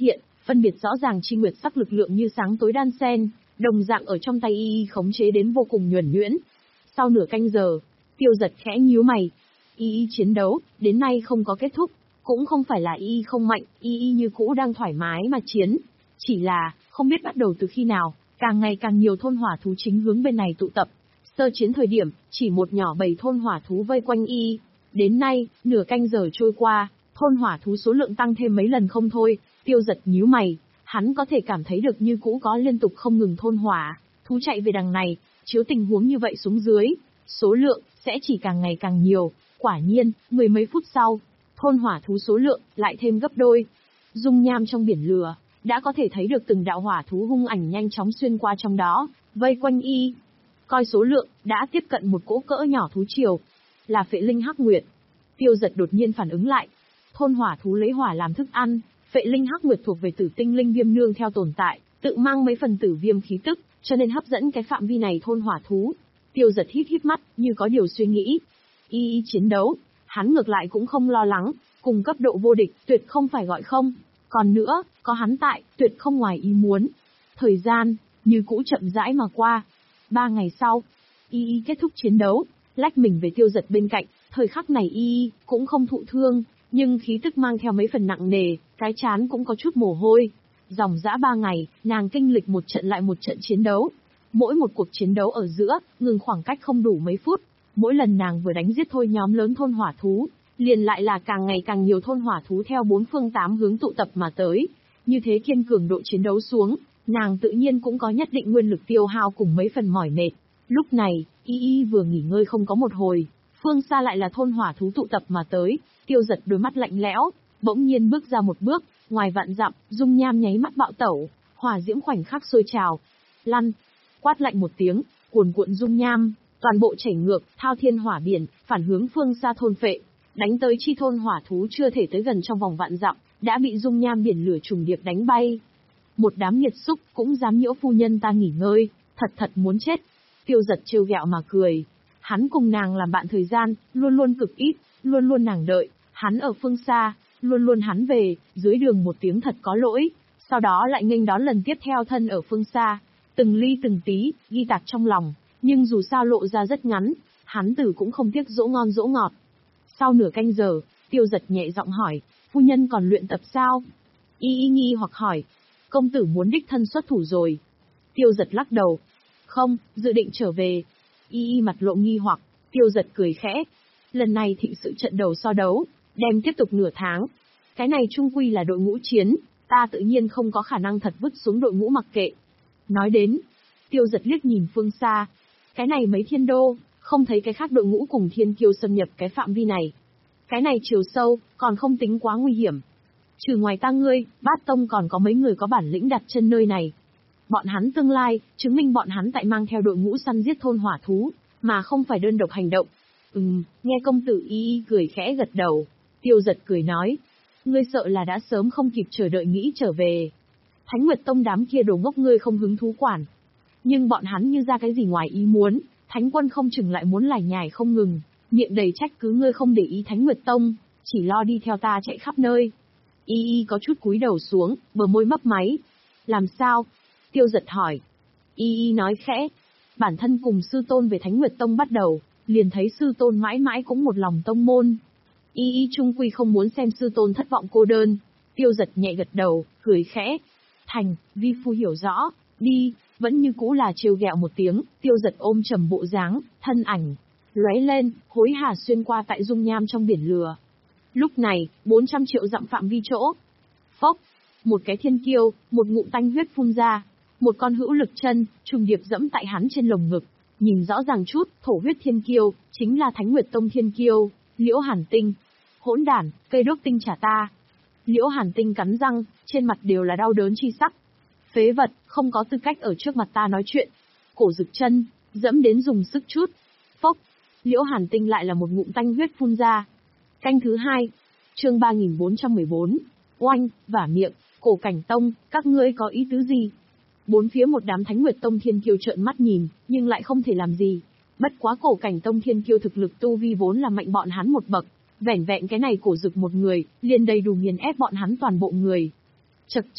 phân biệt rõ ràng chi nguyệt sắc lực lượng như sáng tối đan xen, đồng dạng ở trong tay y y khống chế đến vô cùng nhuần nhuyễn. Sau nửa canh giờ, Tiêu Giật khẽ nhíu mày. Y y chiến đấu, đến nay không có kết thúc, cũng không phải là y y không mạnh, y y như cũ đang thoải mái mà chiến. Chỉ là, không biết bắt đầu từ khi nào, càng ngày càng nhiều thôn hỏa thú chính hướng bên này tụ tập. Sơ chiến thời điểm, chỉ một nhỏ bầy thôn hỏa thú vây quanh y. Đến nay, nửa canh giờ trôi qua, thôn hỏa thú số lượng tăng thêm mấy lần không thôi. Tiêu Giật nhíu mày, hắn có thể cảm thấy được như cũ có liên tục không ngừng thôn hỏa thú chạy về đằng này, chiếu tình huống như vậy xuống dưới, số lượng sẽ chỉ càng ngày càng nhiều. Quả nhiên, mười mấy phút sau, thôn hỏa thú số lượng lại thêm gấp đôi. Dung nham trong biển lửa, đã có thể thấy được từng đạo hỏa thú hung ảnh nhanh chóng xuyên qua trong đó, vây quanh y. Coi số lượng, đã tiếp cận một cỗ cỡ nhỏ thú triều, là phệ linh hắc nguyệt. Tiêu Giật đột nhiên phản ứng lại. Thôn hỏa thú lấy hỏa làm thức ăn, phệ linh hắc nguyệt thuộc về tử tinh linh viêm nương theo tồn tại, tự mang mấy phần tử viêm khí tức, cho nên hấp dẫn cái phạm vi này thôn hỏa thú. Tiêu Giật híp híp mắt, như có điều suy nghĩ. Y y chiến đấu, hắn ngược lại cũng không lo lắng, cùng cấp độ vô địch, tuyệt không phải gọi không. Còn nữa, có hắn tại, tuyệt không ngoài ý muốn. Thời gian, như cũ chậm rãi mà qua. Ba ngày sau, Y Y kết thúc chiến đấu, lách mình về Tiêu Giật bên cạnh. Thời khắc này Y Y cũng không thụ thương, nhưng khí tức mang theo mấy phần nặng nề, cái trán cũng có chút mồ hôi. Dòng dã ba ngày, nàng kinh lịch một trận lại một trận chiến đấu. Mỗi một cuộc chiến đấu ở giữa, ngừng khoảng cách không đủ mấy phút. Mỗi lần nàng vừa đánh giết thôi nhóm lớn thôn hỏa thú, liền lại là càng ngày càng nhiều thôn hỏa thú theo bốn phương tám hướng tụ tập mà tới. Như thế kiên cường độ chiến đấu xuống, nàng tự nhiên cũng có nhất định nguyên lực tiêu hao cùng mấy phần mỏi mệt. Lúc này, Y Y vừa nghỉ ngơi không có một hồi, phương xa lại là thôn hỏa thú tụ tập mà tới. Tiêu Giật đôi mắt lạnh lẽo, bỗng nhiên bước ra một bước, ngoài vạn dặm, dung nham nháy mắt bạo tẩu, hỏa diễm khoảnh khắc sôi trào. Lăn, quát lạnh một tiếng, cuồn cuộn dung nham, toàn bộ chảy ngược, thao thiên hỏa biển, phản hướng phương xa thôn phệ, đánh tới chi thôn hỏa thú chưa thể tới gần trong vòng vạn dặm, đã bị dung nham biển lửa trùng điệp đánh bay. Một đám nghiệt xúc cũng dám nhiễu phu nhân ta nghỉ ngơi, thật thật muốn chết. Tiêu Giật trêu ghẹo mà cười. Hắn cùng nàng làm bạn thời gian, luôn luôn cực ít, luôn luôn nàng đợi, hắn ở phương xa, luôn luôn hắn về, dưới đường một tiếng thật có lỗi, sau đó lại nghênh đón lần tiếp theo thân ở phương xa, từng ly từng tí, ghi tạc trong lòng, nhưng dù sao lộ ra rất ngắn, hắn tử cũng không tiếc dỗ ngon dỗ ngọt. Sau nửa canh giờ, Tiêu Giật nhẹ giọng hỏi, phu nhân còn luyện tập sao? Y Y nghi hoặc hỏi, công tử muốn đích thân xuất thủ rồi. Tiêu Giật lắc đầu, không, dự định trở về. Y Y mặt lộ nghi hoặc, Tiêu Giật cười khẽ, lần này thịnh sự trận đầu so đấu, đem tiếp tục nửa tháng. Cái này chung quy là đội ngũ chiến, ta tự nhiên không có khả năng thật vứt xuống đội ngũ mặc kệ. Nói đến, Tiêu Giật liếc nhìn phương xa, cái này mấy thiên đô, không thấy cái khác đội ngũ cùng thiên kiêu xâm nhập cái phạm vi này. Cái này chiều sâu, còn không tính quá nguy hiểm. Trừ ngoài ta ngươi, Bát Tông còn có mấy người có bản lĩnh đặt chân nơi này. Bọn hắn tương lai, chứng minh bọn hắn tại mang theo đội ngũ săn giết thôn hỏa thú, mà không phải đơn độc hành động. Ừm, nghe công tử Y Y cười khẽ gật đầu. Tiêu Giật cười nói, ngươi sợ là đã sớm không kịp chờ đợi nghĩ trở về. Thánh Nguyệt Tông đám kia đồ ngốc ngươi không hứng thú quản. Nhưng bọn hắn như ra cái gì ngoài ý muốn, Thánh Quân không chừng lại muốn lải nhải không ngừng, miệng đầy trách cứ ngươi không để ý Thánh Nguyệt Tông, chỉ lo đi theo ta chạy khắp nơi. Y Y có chút cúi đầu xuống, bờ môi mấp máy. Làm sao? Tiêu Giật hỏi. Y Y nói khẽ, bản thân cùng sư tôn về Thánh Nguyệt Tông bắt đầu, liền thấy sư tôn mãi mãi cũng một lòng tông môn. Y Y trung quy không muốn xem sư tôn thất vọng cô đơn. Tiêu Giật nhẹ gật đầu, cười khẽ. Thành, vi phu hiểu rõ, đi, vẫn như cũ là trêu ghẹo một tiếng. Tiêu Giật ôm trầm bộ dáng, thân ảnh lóe lên, hối hả xuyên qua tại dung nham trong biển lửa. Lúc này, bốn trăm triệu dặm phạm vi chỗ. Phốc, một cái thiên kiêu, một ngụm tanh huyết phun ra, một con hữu lực chân trùng điệp dẫm tại hắn trên lồng ngực. Nhìn rõ ràng chút, thổ huyết thiên kiêu chính là Thánh Nguyệt Tông thiên kiêu, Liễu Hàn Tinh. Hỗn đản, cây đốt tinh trả ta. Liễu Hàn Tinh cắn răng, trên mặt đều là đau đớn chi sắc. Phế vật, không có tư cách ở trước mặt ta nói chuyện. Cổ rực chân, dẫm đến dùng sức chút. Phốc, Liễu Hàn Tinh lại là một ngụm tanh huyết phun ra. Canh thứ hai, chương ba nghìn bốn trăm mười bốn, oanh, vả miệng, Cổ Cảnh Tông, các ngươi có ý tứ gì? Bốn phía một đám Thánh Nguyệt Tông thiên kiêu trợn mắt nhìn, nhưng lại không thể làm gì. Bất quá Cổ Cảnh Tông thiên kiêu thực lực tu vi vốn là mạnh bọn hắn một bậc, vẻn vẹn cái này cổ rực một người, liền đầy đủ nghiền ép bọn hắn toàn bộ người. Chậc chậc,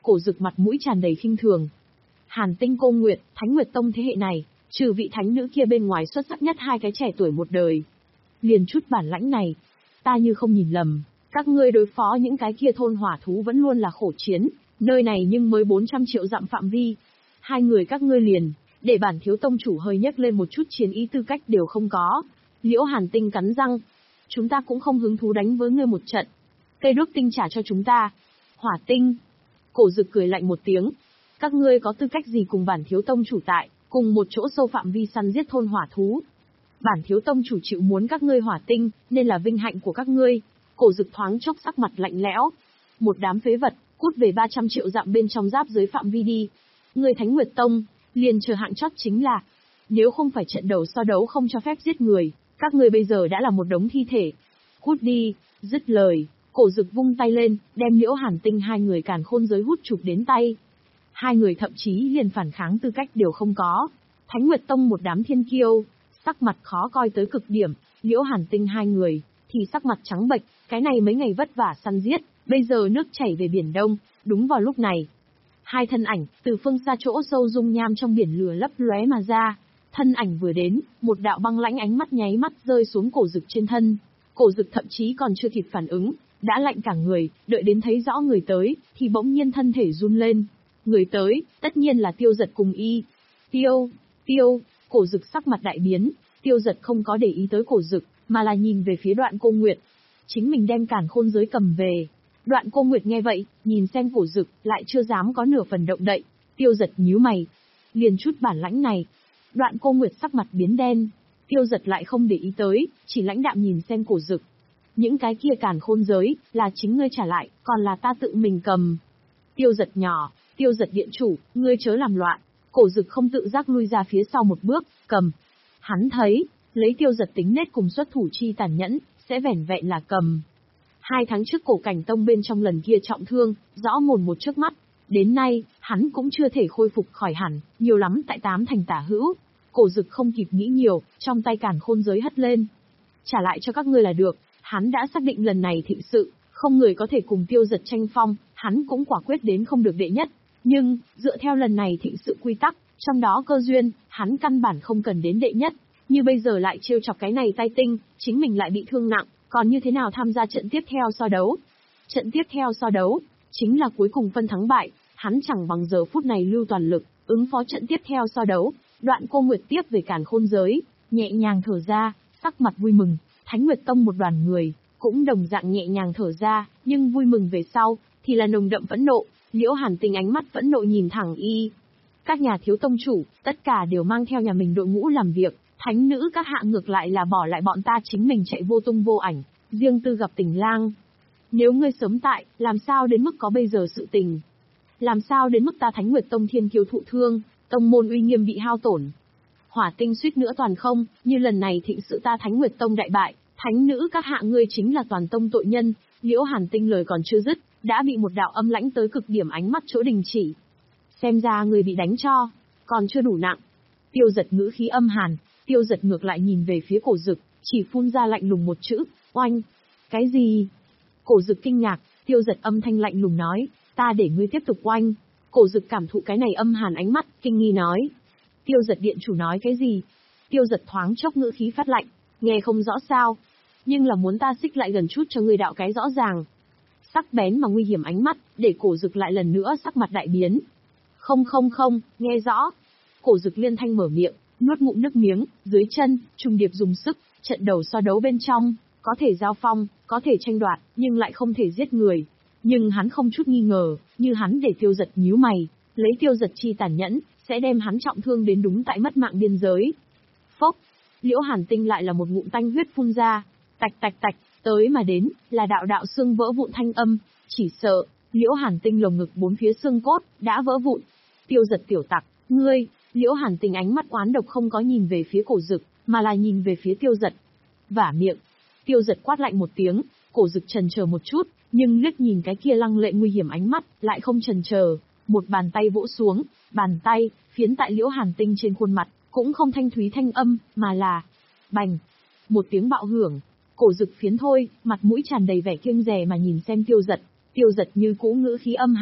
Cổ Dực mặt mũi tràn đầy khinh thường. Hàn Tinh cô Nguyệt, Thánh Nguyệt Tông thế hệ này, trừ vị thánh nữ kia bên ngoài xuất sắc nhất hai cái trẻ tuổi một đời. Liền chút bản lãnh này, ta như không nhìn lầm, các ngươi đối phó những cái kia thôn hỏa thú vẫn luôn là khổ chiến, nơi này nhưng mới bốn trăm triệu dặm phạm vi. Hai người các ngươi liền, để bản thiếu tông chủ hơi nhấc lên một chút chiến ý tư cách đều không có. Liễu Hàn Tinh cắn răng. Chúng ta cũng không hứng thú đánh với ngươi một trận. Cây đuốc tinh trả cho chúng ta. Hỏa tinh. Cổ Dực cười lạnh một tiếng. Các ngươi có tư cách gì cùng bản thiếu tông chủ tại, cùng một chỗ sâu phạm vi săn giết thôn hỏa thú. Bản thiếu tông chủ chịu muốn các ngươi hỏa tinh, nên là vinh hạnh của các ngươi. Cổ Dực thoáng chốc sắc mặt lạnh lẽo. Một đám phế vật, cút về ba trăm triệu dặm bên trong giáp dưới phạm vi đi. Ngươi Thánh Nguyệt Tông, liền chờ hạng chót chính là, nếu không phải trận đầu so đấu không cho phép giết người, các ngươi bây giờ đã là một đống thi thể. Cút đi, dứt lời, Cổ Dực vung tay lên, đem Liễu Hàn Tinh hai người càn khôn giới hút chụp đến tay. Hai người thậm chí liền phản kháng tư cách đều không có. Thánh Nguyệt Tông một đám thiên kiêu, sắc mặt khó coi tới cực điểm, Liễu Hàn Tinh hai người, thì sắc mặt trắng bệch, cái này mấy ngày vất vả săn giết, bây giờ nước chảy về biển đông, đúng vào lúc này. Hai thân ảnh, từ phương xa chỗ sâu dung nham trong biển lửa lấp lóe mà ra. Thân ảnh vừa đến, một đạo băng lãnh ánh mắt nháy mắt rơi xuống Cổ Dực trên thân. Cổ Dực thậm chí còn chưa kịp phản ứng, đã lạnh cả người, đợi đến thấy rõ người tới, thì bỗng nhiên thân thể run lên. Người tới, tất nhiên là Tiêu Dật cùng y. Tiêu, Tiêu, Cổ Dực sắc mặt đại biến, Tiêu Dật không có để ý tới Cổ Dực, mà là nhìn về phía Đoạn Cô Nguyệt. Chính mình đem càn khôn giới cầm về. Đoạn Cô Nguyệt nghe vậy, nhìn xem Cổ Dực, lại chưa dám có nửa phần động đậy. Tiêu Dật nhíu mày. Liền chút bản lãnh này. Đoạn Cô Nguyệt sắc mặt biến đen. Tiêu Dật lại không để ý tới, chỉ lãnh đạm nhìn xem Cổ Dực. Những cái kia càn khôn giới, là chính ngươi trả lại, còn là ta tự mình cầm. Tiêu Dật nhỏ, Tiêu Dật điện chủ, ngươi chớ làm loạn. Cổ Dực không tự giác lui ra phía sau một bước, cầm. Hắn thấy, lấy Tiêu Dật tính nết cùng xuất thủ chi tàn nhẫn, sẽ vẻn vẹn là cầm. Hai tháng trước Cổ Cảnh Tông bên trong lần kia trọng thương, rõ mồn một trước mắt. Đến nay, hắn cũng chưa thể khôi phục khỏi hẳn, nhiều lắm tại tám thành tả hữu. Cổ Dực không kịp nghĩ nhiều, trong tay càn khôn giới hất lên. Trả lại cho các ngươi là được, hắn đã xác định lần này thịnh sự, không người có thể cùng Tiêu Dật tranh phong, hắn cũng quả quyết đến không được đệ nhất. Nhưng, dựa theo lần này thịnh sự quy tắc, trong đó cơ duyên, hắn căn bản không cần đến đệ nhất. Như bây giờ lại trêu chọc cái này tai tinh, chính mình lại bị thương nặng, còn như thế nào tham gia trận tiếp theo so đấu? Trận tiếp theo so đấu, chính là cuối cùng phân thắng bại, hắn chẳng bằng giờ phút này lưu toàn lực, ứng phó trận tiếp theo so đấu. Đoạn Cô Nguyệt tiếp về càn khôn giới, nhẹ nhàng thở ra, sắc mặt vui mừng. Thánh Nguyệt Tông một đoàn người, cũng đồng dạng nhẹ nhàng thở ra, nhưng vui mừng về sau, thì là nồng đậm phẫn nộ. Liễu Hàn Tinh ánh mắt phẫn nộ nhìn thẳng y. Các nhà thiếu tông chủ, tất cả đều mang theo nhà mình đội ngũ làm việc, thánh nữ các hạ ngược lại là bỏ lại bọn ta chính mình chạy vô tung vô ảnh, riêng tư gặp tình lang. Nếu ngươi sớm tại, làm sao đến mức có bây giờ sự tình? Làm sao đến mức ta Thánh Nguyệt Tông thiên kiêu thụ thương, tông môn uy nghiêm bị hao tổn? Hỏa tinh suýt nữa toàn không, như lần này thịnh sự ta Thánh Nguyệt Tông đại bại, thánh nữ các hạ ngươi chính là toàn tông tội nhân. Liễu Hàn Tinh lời còn chưa dứt, đã bị một đạo âm lãnh tới cực điểm ánh mắt chỗ đình chỉ. Xem ra người bị đánh cho, còn chưa đủ nặng. Tiêu Dật ngữ khí âm hàn, Tiêu Dật ngược lại nhìn về phía Cổ Dực, chỉ phun ra lạnh lùng một chữ, oanh. Cái gì? Cổ Dực kinh ngạc, Tiêu Dật âm thanh lạnh lùng nói, ta để ngươi tiếp tục oanh. Cổ Dực cảm thụ cái này âm hàn ánh mắt, kinh nghi nói. Tiêu Dật điện chủ nói cái gì? Tiêu Dật thoáng chốc ngữ khí phát lạnh, nghe không rõ sao. Nhưng là muốn ta xích lại gần chút cho ngươi đạo cái rõ ràng. Sắc bén mà nguy hiểm ánh mắt, để Cổ Dực lại lần nữa sắc mặt đại biến. Không không không, nghe rõ. Cổ Dực liên thanh mở miệng, nuốt ngụm nước miếng, dưới chân, trùng điệp dùng sức, trận đầu so đấu bên trong, có thể giao phong, có thể tranh đoạt, nhưng lại không thể giết người. Nhưng hắn không chút nghi ngờ, như hắn để Tiêu Dật nhíu mày, lấy Tiêu Dật chi tàn nhẫn, sẽ đem hắn trọng thương đến đúng tại mất mạng biên giới. Phốc, Liễu Hàn Tinh lại là một ngụm tanh huyết phun ra, tạch tạch tạch, tới mà đến, là đạo đạo xương vỡ vụn thanh âm, chỉ sợ, Liễu Hàn Tinh lồng ngực bốn phía xương cốt, đã vỡ vụn. Tiêu Dật tiểu tặc, ngươi, Liễu Hàn Tinh ánh mắt oán độc không có nhìn về phía Cổ Dực, mà là nhìn về phía Tiêu Dật. Vả miệng, Tiêu Dật quát lạnh một tiếng, Cổ Dực chần chờ một chút, nhưng liếc nhìn cái kia lăng lệ nguy hiểm ánh mắt, lại không chần chờ, một bàn tay vỗ xuống, bàn tay, phiến tại Liễu Hàn Tinh trên khuôn mặt, cũng không thanh thúy thanh âm, mà là bành, một tiếng bạo hưởng. Cổ Dực phiến thôi, mặt mũi tràn đầy vẻ kiêng dè mà nhìn xem Tiêu Dật, Tiêu Dật như cũ ngữ khí âm hàn,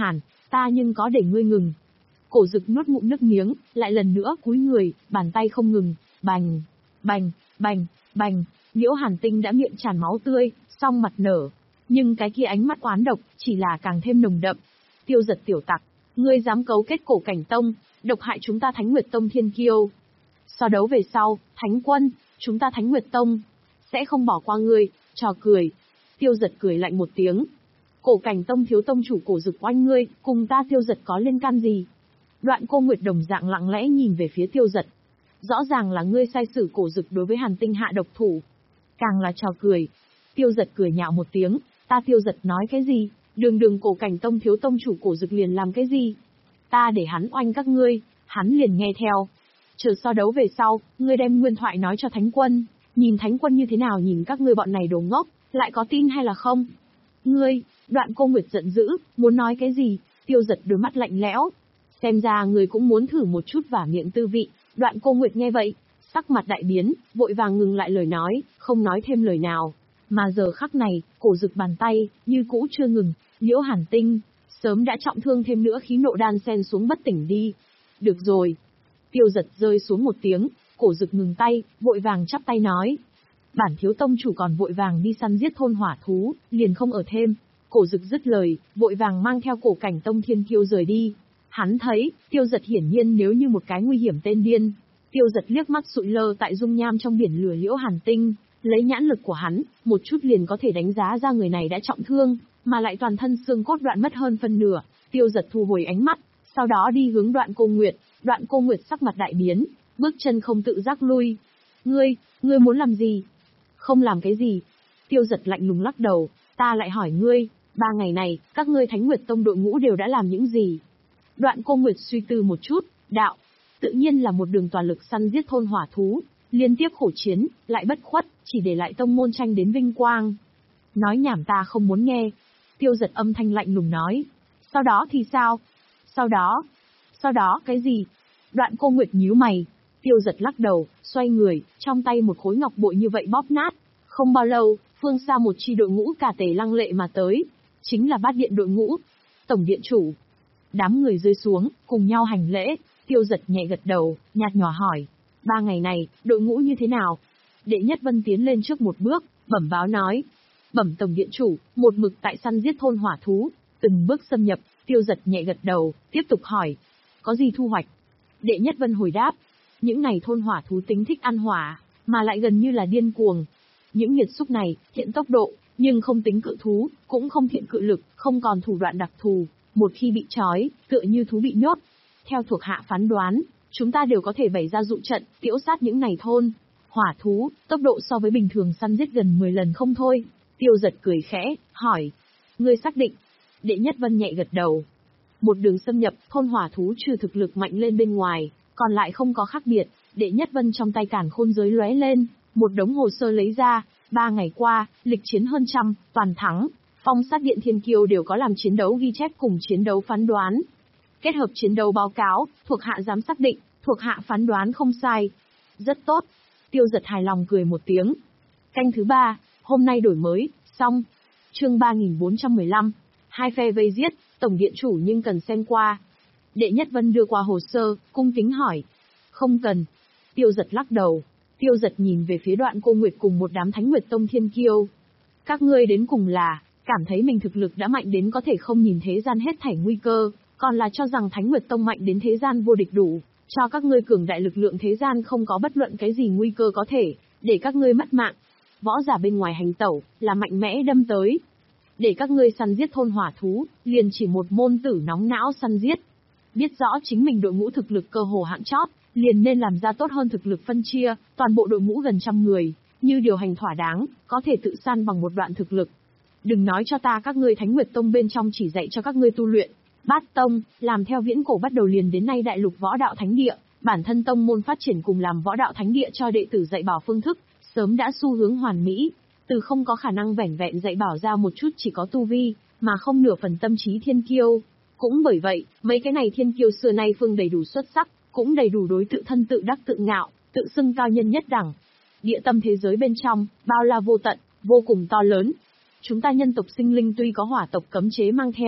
ta nhưng có để ngươi ngừng. Cổ Dực nuốt ngụm nước miếng, lại lần nữa cúi người, bàn tay không ngừng, bành, bành, bành, bành, Liễu Hàn Tinh đã miệng tràn máu tươi, song mặt nở. Nhưng cái kia ánh mắt oán độc, chỉ là càng thêm nồng đậm. Tiêu Giật tiểu tặc, ngươi dám cấu kết Cổ Cảnh Tông, độc hại chúng ta Thánh Nguyệt Tông thiên kiêu. So đấu về sau, Thánh Quân, chúng ta Thánh Nguyệt Tông, sẽ không bỏ qua ngươi, trò cười. Tiêu Giật cười lạnh một tiếng. Cổ Cảnh Tông thiếu tông chủ Cổ Dực oanh ngươi, cùng ta Tiêu Giật có liên can gì? Đoạn Cô Nguyệt đồng dạng lặng lẽ nhìn về phía Tiêu Giật. Rõ ràng là ngươi sai sử Cổ Dực đối với Hàn Tinh hạ độc thủ. Càng là trò cười. Tiêu Giật cười nhạo một tiếng, ta Tiêu Giật nói cái gì? Đường đường Cổ Cảnh Tông thiếu tông chủ Cổ Dực liền làm cái gì? Ta để hắn oanh các ngươi, hắn liền nghe theo. Chờ so đấu về sau, ngươi đem nguyên thoại nói cho Thánh Quân, nhìn Thánh Quân như thế nào nhìn các ngươi bọn này đồ ngốc, lại có tin hay là không? Ngươi, Đoạn Cô Nguyệt giận dữ, muốn nói cái gì? Tiêu Giật đôi mắt lạnh lẽo. Xem ra ngươi cũng muốn thử một chút vả miệng tư vị. Đoạn Cô Nguyệt nghe vậy, sắc mặt đại biến, vội vàng ngừng lại lời nói, không nói thêm lời nào. Mà giờ khắc này, Cổ Dực bàn tay, như cũ chưa ngừng, Liễu Hàn Tinh, sớm đã trọng thương thêm nữa khí nộ đan sen xuống bất tỉnh đi. Được rồi. Tiêu Giật rơi xuống một tiếng, Cổ Dực ngừng tay, vội vàng chắp tay nói. Bản thiếu tông chủ còn vội vàng đi săn giết thôn hỏa thú, liền không ở thêm. Cổ Dực dứt lời, vội vàng mang theo Cổ Cảnh Tông thiên kiêu rời đi. Hắn thấy, Tiêu Giật hiển nhiên nếu như một cái nguy hiểm tên điên. Tiêu Giật liếc mắt sụi lơ tại dung nham trong biển lửa Liễu Hàn Tinh, lấy nhãn lực của hắn, một chút liền có thể đánh giá ra người này đã trọng thương, mà lại toàn thân xương cốt đoạn mất hơn phân nửa. Tiêu Giật thu hồi ánh mắt, sau đó đi hướng Đoạn Cô Nguyệt. Đoạn Cô Nguyệt sắc mặt đại biến, bước chân không tự giác lui. Ngươi, ngươi muốn làm gì? Không làm cái gì. Tiêu Giật lạnh lùng lắc đầu, ta lại hỏi ngươi, ba ngày này, các ngươi Thánh Nguyệt Tông đội ngũ đều đã làm những gì? Đoạn Cô Nguyệt suy tư một chút, đạo, tự nhiên là một đường toàn lực săn giết thôn hỏa thú, liên tiếp khổ chiến, lại bất khuất, chỉ để lại tông môn tranh đến vinh quang. Nói nhảm ta không muốn nghe. Tiêu Giật âm thanh lạnh lùng nói. Sau đó thì sao? Sau đó? Sau đó cái gì? Đoạn Cô Nguyệt nhíu mày. Tiêu Giật lắc đầu, xoay người, trong tay một khối ngọc bội như vậy bóp nát. Không bao lâu, phương xa một chi đội ngũ cả tề lăng lệ mà tới. Chính là Bát Điện đội ngũ. Tổng điện chủ. Đám người rơi xuống, cùng nhau hành lễ. Tiêu Giật nhẹ gật đầu, nhạt nhòa hỏi. Ba ngày này, đội ngũ như thế nào? Đệ Nhất Vân tiến lên trước một bước, bẩm báo nói. Bẩm tổng điện chủ, một mực tại săn giết thôn hỏa thú, từng bước xâm nhập. Tiêu Giật nhẹ gật đầu, tiếp tục hỏi. Có gì thu hoạch? Đệ Nhất Vân hồi đáp. Những này thôn hỏa thú tính thích ăn hỏa, mà lại gần như là điên cuồng. Những nghiệt xúc này, thiện tốc độ, nhưng không tính cự thú, cũng không thiện cự lực, không còn thủ đoạn đặc thù. Một khi bị trói, tựa như thú bị nhốt. Theo thuộc hạ phán đoán, chúng ta đều có thể bày ra dụ trận, tiễu sát những này thôn hỏa thú, tốc độ so với bình thường săn giết gần mười lần không thôi. Tiêu Giật cười khẽ, hỏi. Ngươi xác định? Đệ Nhất Vân nhẹ gật đầu. Một đường xâm nhập, thôn hỏa thú trừ thực lực mạnh lên bên ngoài, còn lại không có khác biệt. Đệ Nhất Vân trong tay càn khôn giới lóe lên, một đống hồ sơ lấy ra. Ba ngày qua, lịch chiến hơn trăm, toàn thắng. Phong sát điện thiên kiêu đều có làm chiến đấu ghi chép cùng chiến đấu phán đoán. Kết hợp chiến đấu báo cáo, thuộc hạ dám xác định, thuộc hạ phán đoán không sai. Rất tốt. Tiêu Giật hài lòng cười một tiếng. Canh thứ ba, hôm nay đổi mới, xong. Chương ba nghìn bốn trăm mười lăm. Hai phe vây giết, tổng điện chủ nhưng cần xem qua. Đệ Nhất Vân đưa qua hồ sơ, cung kính hỏi. Không cần. Tiêu Giật lắc đầu. Tiêu Giật nhìn về phía Đoạn Cô Nguyệt cùng một đám Thánh Nguyệt Tông thiên kiêu. Các ngươi đến cùng là, cảm thấy mình thực lực đã mạnh đến có thể không nhìn thế gian hết thảy nguy cơ, còn là cho rằng Thánh Nguyệt Tông mạnh đến thế gian vô địch đủ, cho các ngươi cường đại lực lượng thế gian không có bất luận cái gì nguy cơ có thể, để các ngươi mất mạng. Võ giả bên ngoài hành tẩu, là mạnh mẽ đâm tới. Để các ngươi săn giết thôn hỏa thú, liền chỉ một môn tử nóng não săn giết. Biết rõ chính mình đội ngũ thực lực cơ hồ hạng chót, liền nên làm ra tốt hơn thực lực phân chia, toàn bộ đội ngũ gần trăm người, như điều hành thỏa đáng, có thể tự săn bằng một đoạn thực lực. Đừng nói cho ta các ngươi Thánh Nguyệt Tông bên trong chỉ dạy cho các ngươi tu luyện. Bát Tông, làm theo viễn cổ bắt đầu liền đến nay đại lục võ đạo thánh địa, bản thân tông môn phát triển cùng làm võ đạo thánh địa cho đệ tử dạy bảo phương thức, sớm đã xu hướng hoàn mỹ, từ không có khả năng vẻn vẹn dạy bảo ra một chút chỉ có tu vi, mà không nửa phần tâm trí thiên kiêu. Cũng bởi vậy, mấy cái này thiên kiêu xưa nay phương đầy đủ xuất sắc, cũng đầy đủ đối tự thân tự đắc tự ngạo, tự xưng cao nhân nhất đẳng. Địa tâm thế giới bên trong, bao la vô tận, vô cùng to lớn. Chúng ta nhân tộc sinh linh tuy có hỏa tộc cấm chế mang theo,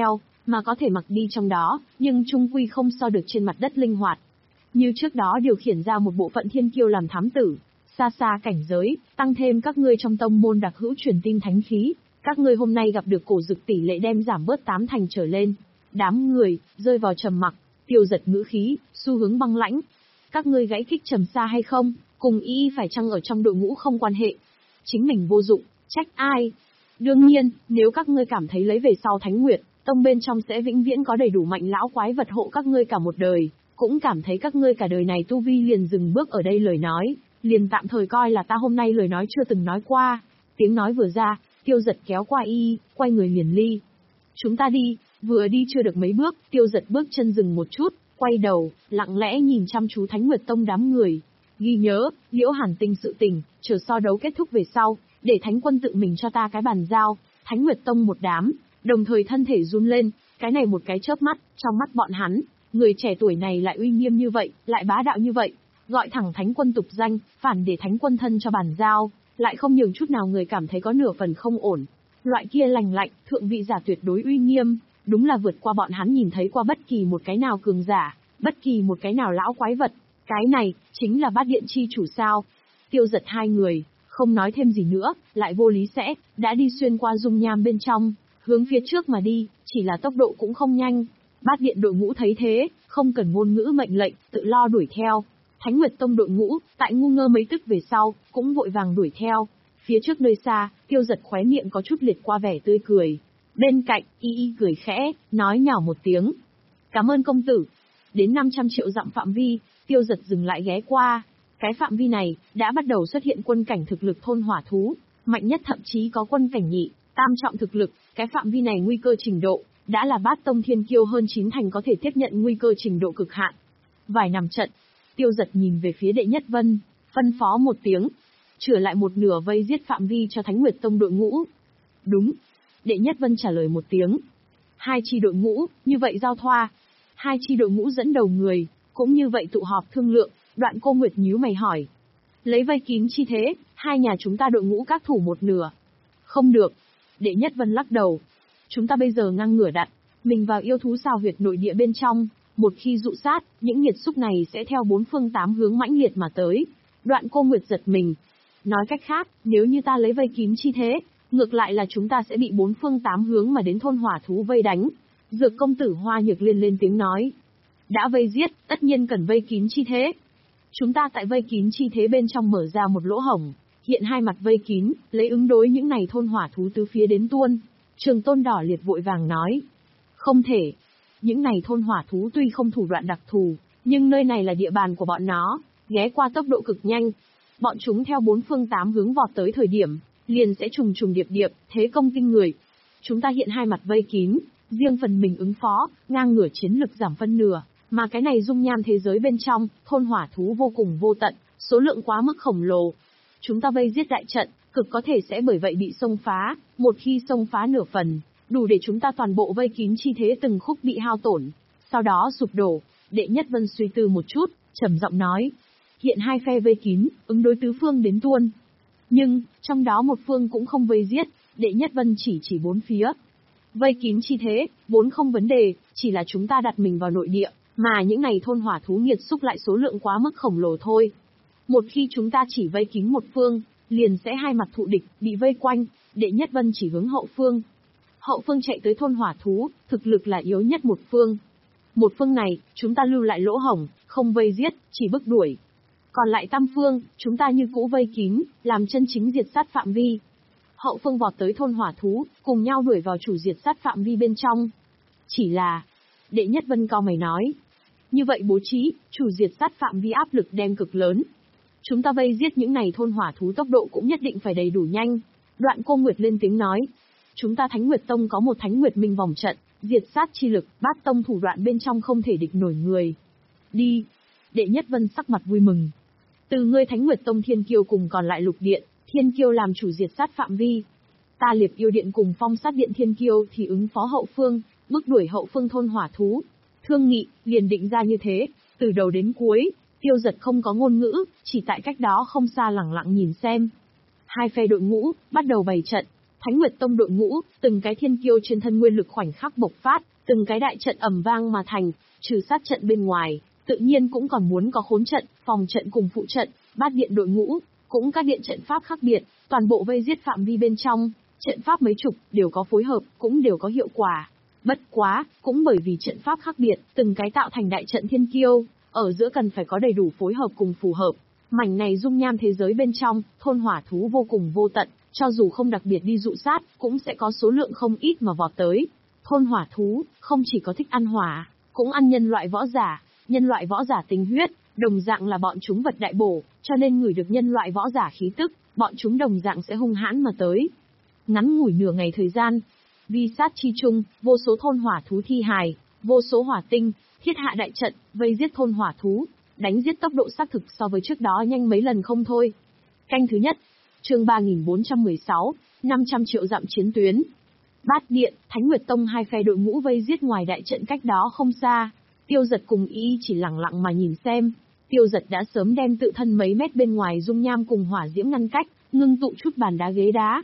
mà có thể mặc đi trong đó, nhưng trung quy không so được trên mặt đất linh hoạt. Như trước đó điều khiển ra một bộ phận thiên kiêu làm thám tử, xa xa cảnh giới, tăng thêm các ngươi trong tông môn đặc hữu truyền tin thánh khí, các ngươi hôm nay gặp được cổ dực tỷ lệ đem giảm bớt tám thành trở lên. Đám người rơi vào trầm mặc, Tiêu Giật ngữ khí, xu hướng băng lãnh. Các ngươi gãy kích trầm xa hay không, cùng y phải chăng ở trong đội ngũ không quan hệ. Chính mình vô dụng, trách ai? Đương nhiên, nếu các ngươi cảm thấy lấy về sau Thánh Nguyệt Tông bên trong sẽ vĩnh viễn có đầy đủ mạnh lão quái vật hộ các ngươi cả một đời, cũng cảm thấy các ngươi cả đời này tu vi liền dừng bước ở đây lời nói, liền tạm thời coi là ta hôm nay lời nói chưa từng nói qua. Tiếng nói vừa ra, Tiêu Giật kéo qua y, quay người liền ly. Chúng ta đi. Vừa đi chưa được mấy bước, Tiêu Giật bước chân dừng một chút, quay đầu, lặng lẽ nhìn chăm chú Thánh Nguyệt Tông đám người. Ghi nhớ, Liễu Hàn Tinh sự tình, chờ so đấu kết thúc về sau, để Thánh Quân tự mình cho ta cái bàn giao. Thánh Nguyệt Tông một đám, đồng thời thân thể run lên, cái này một cái chớp mắt, trong mắt bọn hắn, người trẻ tuổi này lại uy nghiêm như vậy, lại bá đạo như vậy, gọi thẳng Thánh Quân tục danh, phản để Thánh Quân thân cho bàn giao, lại không nhường chút nào người cảm thấy có nửa phần không ổn. Loại kia lành lạnh, thượng vị giả tuyệt đối uy nghiêm, đúng là vượt qua bọn hắn nhìn thấy qua bất kỳ một cái nào cường giả, bất kỳ một cái nào lão quái vật. Cái này, chính là Bát Điện chi chủ sao. Tiêu Giật hai người, không nói thêm gì nữa, lại vô lý sẽ, đã đi xuyên qua dung nham bên trong, hướng phía trước mà đi, chỉ là tốc độ cũng không nhanh. Bát Điện đội ngũ thấy thế, không cần ngôn ngữ mệnh lệnh, tự lo đuổi theo. Thánh Nguyệt Tông đội ngũ, tại ngu ngơ mấy tức về sau, cũng vội vàng đuổi theo. Phía trước nơi xa, Tiêu Giật khóe miệng có chút liệt qua vẻ tươi cười. Bên cạnh, y y cười khẽ, nói nhỏ một tiếng. Cảm ơn công tử. Đến năm trăm triệu dặm phạm vi, Tiêu Giật dừng lại ghé qua. Cái phạm vi này, đã bắt đầu xuất hiện quân cảnh thực lực thôn hỏa thú, mạnh nhất thậm chí có quân cảnh nhị, tam trọng thực lực. Cái phạm vi này nguy cơ trình độ, đã là bát tông thiên kiêu hơn chín thành có thể tiếp nhận nguy cơ trình độ cực hạn. Vài nằm trận, Tiêu Giật nhìn về phía Đệ Nhất Vân, phân phó một tiếng. Trở lại một nửa vây giết phạm vi cho Thánh Nguyệt Tông đội ngũ. Đúng. Đệ Nhất Vân trả lời một tiếng. Hai chi đội ngũ, như vậy giao thoa. Hai chi đội ngũ dẫn đầu người, cũng như vậy tụ họp thương lượng. Đoạn Cô Nguyệt nhíu mày hỏi. Lấy vây kín chi thế, hai nhà chúng ta đội ngũ các thủ một nửa. Không được. Đệ Nhất Vân lắc đầu. Chúng ta bây giờ ngang ngửa đặt, mình vào yêu thú sao huyệt nội địa bên trong. Một khi dụ sát, những nghiệt xúc này sẽ theo bốn phương tám hướng mãnh liệt mà tới. Đoạn Cô Nguyệt giật mình. Nói cách khác, nếu như ta lấy vây kín chi thế, ngược lại là chúng ta sẽ bị bốn phương tám hướng mà đến thôn hỏa thú vây đánh. Dược công tử Hoa Nhược Liên lên tiếng nói. Đã vây giết, tất nhiên cần vây kín chi thế. Chúng ta tại vây kín chi thế bên trong mở ra một lỗ hổng, hiện hai mặt vây kín, lấy ứng đối những này thôn hỏa thú tứ phía đến tuôn. Trường Tôn Đỏ Liệt vội vàng nói. Không thể. Những này thôn hỏa thú tuy không thủ đoạn đặc thù, nhưng nơi này là địa bàn của bọn nó, ghé qua tốc độ cực nhanh. Bọn chúng theo bốn phương tám hướng vọt tới thời điểm, liền sẽ trùng trùng điệp điệp, thế công kinh người. Chúng ta hiện hai mặt vây kín, riêng phần mình ứng phó, ngang ngửa chiến lực giảm phân nửa, mà cái này dung nham thế giới bên trong, thôn hỏa thú vô cùng vô tận, số lượng quá mức khổng lồ. Chúng ta vây giết đại trận, cực có thể sẽ bởi vậy bị xông phá, một khi xông phá nửa phần, đủ để chúng ta toàn bộ vây kín chi thế từng khúc bị hao tổn, sau đó sụp đổ. Đệ Nhất Vân suy tư một chút, trầm giọng nói. Hiện hai phe vây kín, ứng đối tứ phương đến tuôn. Nhưng, trong đó một phương cũng không vây giết, Đệ Nhất Vân chỉ chỉ bốn phía. Vây kín chi thế, vốn không vấn đề, chỉ là chúng ta đặt mình vào nội địa, mà những này thôn hỏa thú nghiệt xúc lại số lượng quá mức khổng lồ thôi. Một khi chúng ta chỉ vây kín một phương, liền sẽ hai mặt thụ địch, bị vây quanh. Đệ Nhất Vân chỉ hướng hậu phương. Hậu phương chạy tới thôn hỏa thú, thực lực là yếu nhất một phương. Một phương này, chúng ta lưu lại lỗ hổng, không vây giết, chỉ bức đuổi. Còn lại tam phương, chúng ta như cũ vây kín, làm chân chính diệt sát phạm vi. Hậu phương vọt tới thôn hỏa thú, cùng nhau đuổi vào chủ diệt sát phạm vi bên trong. Chỉ là, Đệ Nhất Vân cao mày nói. Như vậy bố trí, chủ diệt sát phạm vi áp lực đem cực lớn. Chúng ta vây giết những này thôn hỏa thú tốc độ cũng nhất định phải đầy đủ nhanh. Đoạn Cô Nguyệt lên tiếng nói. Chúng ta Thánh Nguyệt Tông có một Thánh Nguyệt Minh vòng trận, diệt sát chi lực, bát tông thủ đoạn bên trong không thể địch nổi người. Đi. Đệ Nhất Vân sắc mặt vui mừng. Từ ngươi Thánh Nguyệt Tông Thiên Kiêu cùng còn lại Lục Điện, Thiên Kiêu làm chủ diệt sát phạm vi. Ta Liệp Yêu Điện cùng Phong Sát Điện Thiên Kiêu thì ứng phó hậu phương, bước đuổi hậu phương thôn hỏa thú. Thương nghị, liền định ra như thế, từ đầu đến cuối, Tiêu Giật không có ngôn ngữ, chỉ tại cách đó không xa lẳng lặng nhìn xem. Hai phe đội ngũ, bắt đầu bày trận. Thánh Nguyệt Tông đội ngũ, từng cái thiên kiêu trên thân nguyên lực khoảnh khắc bộc phát, từng cái đại trận ầm vang mà thành, trừ sát trận bên ngoài, tự nhiên cũng còn muốn có khốn trận, phòng trận cùng phụ trận, bát điện đội ngũ, cũng các điện trận pháp khác biệt, toàn bộ vây giết phạm vi bên trong, trận pháp mấy chục, đều có phối hợp, cũng đều có hiệu quả. Bất quá, cũng bởi vì trận pháp khác biệt, từng cái tạo thành đại trận thiên kiêu, ở giữa cần phải có đầy đủ phối hợp cùng phù hợp. Mảnh này dung nham thế giới bên trong, thôn hỏa thú vô cùng vô tận, cho dù không đặc biệt đi dụ sát, cũng sẽ có số lượng không ít mà vọt tới. Thôn hỏa thú, không chỉ có thích ăn hỏa, cũng ăn nhân loại võ giả, nhân loại võ giả tinh huyết, đồng dạng là bọn chúng vật đại bổ, cho nên ngửi được nhân loại võ giả khí tức, bọn chúng đồng dạng sẽ hung hãn mà tới. Ngắn ngủi nửa ngày thời gian, vi sát chi chung, vô số thôn hỏa thú thi hài, vô số hỏa tinh, thiết hạ đại trận, vây giết thôn hỏa thú, đánh giết tốc độ xác thực so với trước đó nhanh mấy lần không thôi. Canh thứ nhất, chương ba nghìn bốn trăm mười sáu, năm trăm triệu dặm chiến tuyến. Bát Điện, Thánh Nguyệt Tông hai phe đội ngũ vây giết ngoài đại trận cách đó không xa. Tiêu Giật cùng Y chỉ lặng lặng mà nhìn xem. Tiêu Giật đã sớm đem tự thân mấy mét bên ngoài dung nham cùng hỏa diễm ngăn cách, ngưng tụ chút bàn đá ghế đá.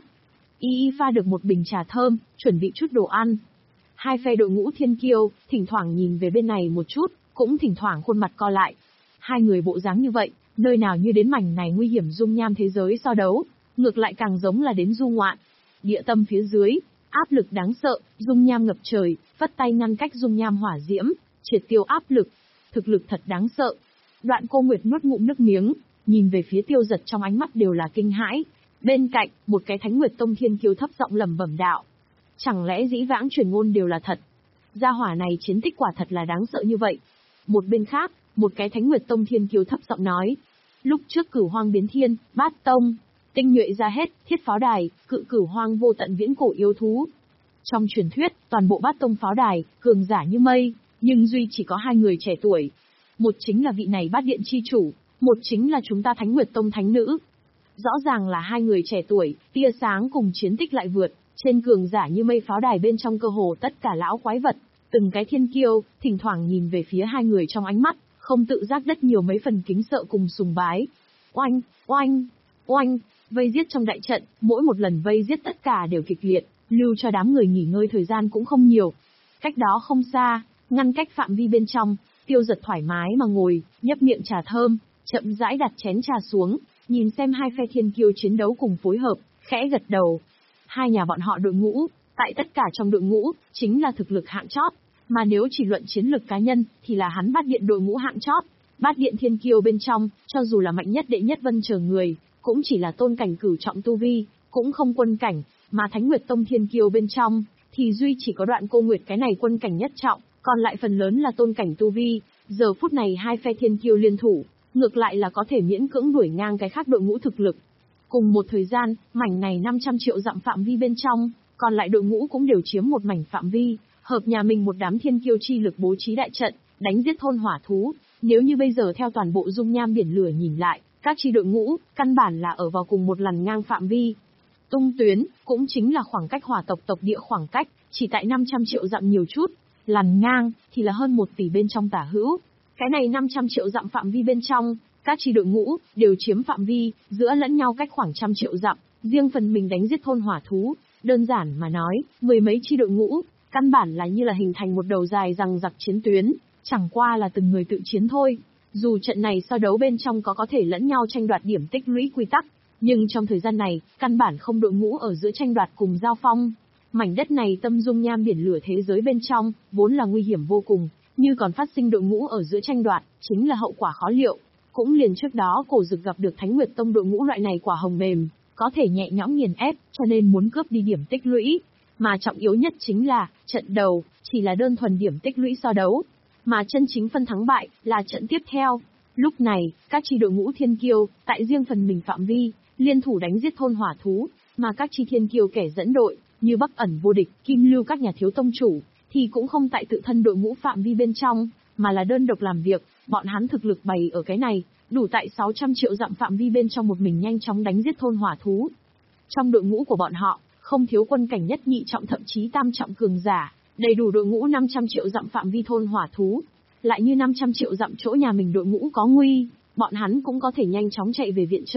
Y pha được một bình trà thơm, chuẩn bị chút đồ ăn. Hai phe đội ngũ thiên kiêu, thỉnh thoảng nhìn về bên này một chút, cũng thỉnh thoảng khuôn mặt co lại. Hai người bộ dáng như vậy, nơi nào như đến mảnh này nguy hiểm dung nham thế giới so đấu, ngược lại càng giống là đến du ngoạn. Địa tâm phía dưới, áp lực đáng sợ, dung nham ngập trời, phất tay ngăn cách dung nham hỏa diễm, triệt tiêu áp lực. Thực lực thật đáng sợ. Đoạn Cô Nguyệt nuốt ngụm nước miếng, nhìn về phía Tiêu Giật trong ánh mắt đều là kinh hãi. Bên cạnh, một cái Thánh Nguyệt Tông thiên kiêu thấp giọng lẩm bẩm đạo. Chẳng lẽ dĩ vãng truyền ngôn đều là thật? Gia hỏa này chiến tích quả thật là đáng sợ như vậy. Một bên khác, một cái Thánh Nguyệt Tông thiên kiêu thấp giọng nói. Lúc trước Cửu Hoang biến thiên, Bát Tông, tinh nhuệ ra hết, thiết pháo đài, cự Cửu Hoang vô tận viễn cổ yêu thú. Trong truyền thuyết, toàn bộ Bát Tông pháo đài, cường giả như mây, nhưng duy chỉ có hai người trẻ tuổi. Một chính là vị này Bát Điện chi chủ, một chính là chúng ta Thánh Nguyệt Tông thánh nữ. Rõ ràng là hai người trẻ tuổi, tia sáng cùng chiến tích lại vượt, trên cường giả như mây pháo đài bên trong cơ hồ tất cả lão quái vật, từng cái thiên kiêu, thỉnh thoảng nhìn về phía hai người trong ánh mắt, không tự giác đất nhiều mấy phần kính sợ cùng sùng bái. Oanh, oanh, oanh, vây giết trong đại trận, mỗi một lần vây giết tất cả đều kịch liệt, lưu cho đám người nghỉ ngơi thời gian cũng không nhiều. Cách đó không xa, ngăn cách phạm vi bên trong, Tiêu Giật thoải mái mà ngồi, nhấp miệng trà thơm, chậm rãi đặt chén trà xuống, nhìn xem hai phe thiên kiêu chiến đấu cùng phối hợp, khẽ gật đầu. Hai nhà bọn họ đội ngũ, tại tất cả trong đội ngũ, chính là thực lực hạng chót, mà nếu chỉ luận chiến lực cá nhân, thì là hắn Bát Điện đội ngũ hạng chót. Bát Điện thiên kiêu bên trong, cho dù là mạnh nhất đệ nhất vân chờ người, cũng chỉ là tôn cảnh cửu trọng tu vi, cũng không quân cảnh, mà Thánh Nguyệt Tông thiên kiêu bên trong, thì duy chỉ có Đoạn Cô Nguyệt cái này quân cảnh nhất trọng, còn lại phần lớn là tôn cảnh tu vi. Giờ phút này hai phe thiên kiêu liên thủ, ngược lại là có thể miễn cưỡng đuổi ngang cái khác đội ngũ thực lực. Cùng một thời gian, mảnh này năm trăm triệu dặm phạm vi bên trong, còn lại đội ngũ cũng đều chiếm một mảnh phạm vi, hợp nhà mình một đám thiên kiêu chi lực bố trí đại trận, đánh giết thôn hỏa thú. Nếu như bây giờ theo toàn bộ dung nham biển lửa nhìn lại, các chi đội ngũ, căn bản là ở vào cùng một lằn ngang phạm vi. Tung tuyến, cũng chính là khoảng cách hỏa tộc tộc địa khoảng cách, chỉ tại năm trăm triệu dặm nhiều chút. Lằn ngang, thì là hơn một tỷ bên trong tả hữu. Cái này năm trăm triệu dặm phạm vi bên trong, các chi đội ngũ, đều chiếm phạm vi, giữa lẫn nhau cách khoảng trăm triệu dặm, riêng phần mình đánh giết thôn hỏa thú. Đơn giản mà nói, mười mấy chi đội ngũ, căn bản là như là hình thành một đầu dài rằng giặc chiến tuyến, chẳng qua là từng người tự chiến thôi. Dù trận này so đấu bên trong có có thể lẫn nhau tranh đoạt điểm tích lũy quy tắc, nhưng trong thời gian này, căn bản không đội ngũ ở giữa tranh đoạt cùng giao phong. Mảnh đất này tâm dung nham biển lửa thế giới bên trong, vốn là nguy hiểm vô cùng, như còn phát sinh đội ngũ ở giữa tranh đoạt, chính là hậu quả khó liệu. Cũng liền trước đó Cổ Dực gặp được Thánh Nguyệt Tông đội ngũ loại này quả hồng mềm, có thể nhẹ nhõm nghiền ép, cho nên muốn cướp đi điểm tích lũy. Mà trọng yếu nhất chính là, trận đầu, chỉ là đơn thuần điểm tích lũy so đấu, mà chân chính phân thắng bại, là trận tiếp theo. Lúc này, các chi đội ngũ thiên kiêu, tại riêng phần mình phạm vi, liên thủ đánh giết thôn hỏa thú, mà các chi thiên kiêu kẻ dẫn đội, như Bắc Ẩn Vô Địch, Kim Lưu các nhà thiếu tông chủ, thì cũng không tại tự thân đội ngũ phạm vi bên trong, mà là đơn độc làm việc, bọn hắn thực lực bày ở cái này, đủ tại sáu trăm triệu dặm phạm vi bên trong một mình nhanh chóng đánh giết thôn hỏa thú. Trong đội ngũ của bọn họ, không thiếu quân cảnh nhất nhị trọng thậm chí tam trọng cường giả, đầy đủ đội ngũ năm trăm triệu dặm phạm vi thôn hỏa thú. Lại như năm trăm triệu dặm chỗ nhà mình đội ngũ có nguy, bọn hắn cũng có thể nhanh chóng chạy về viện trợ.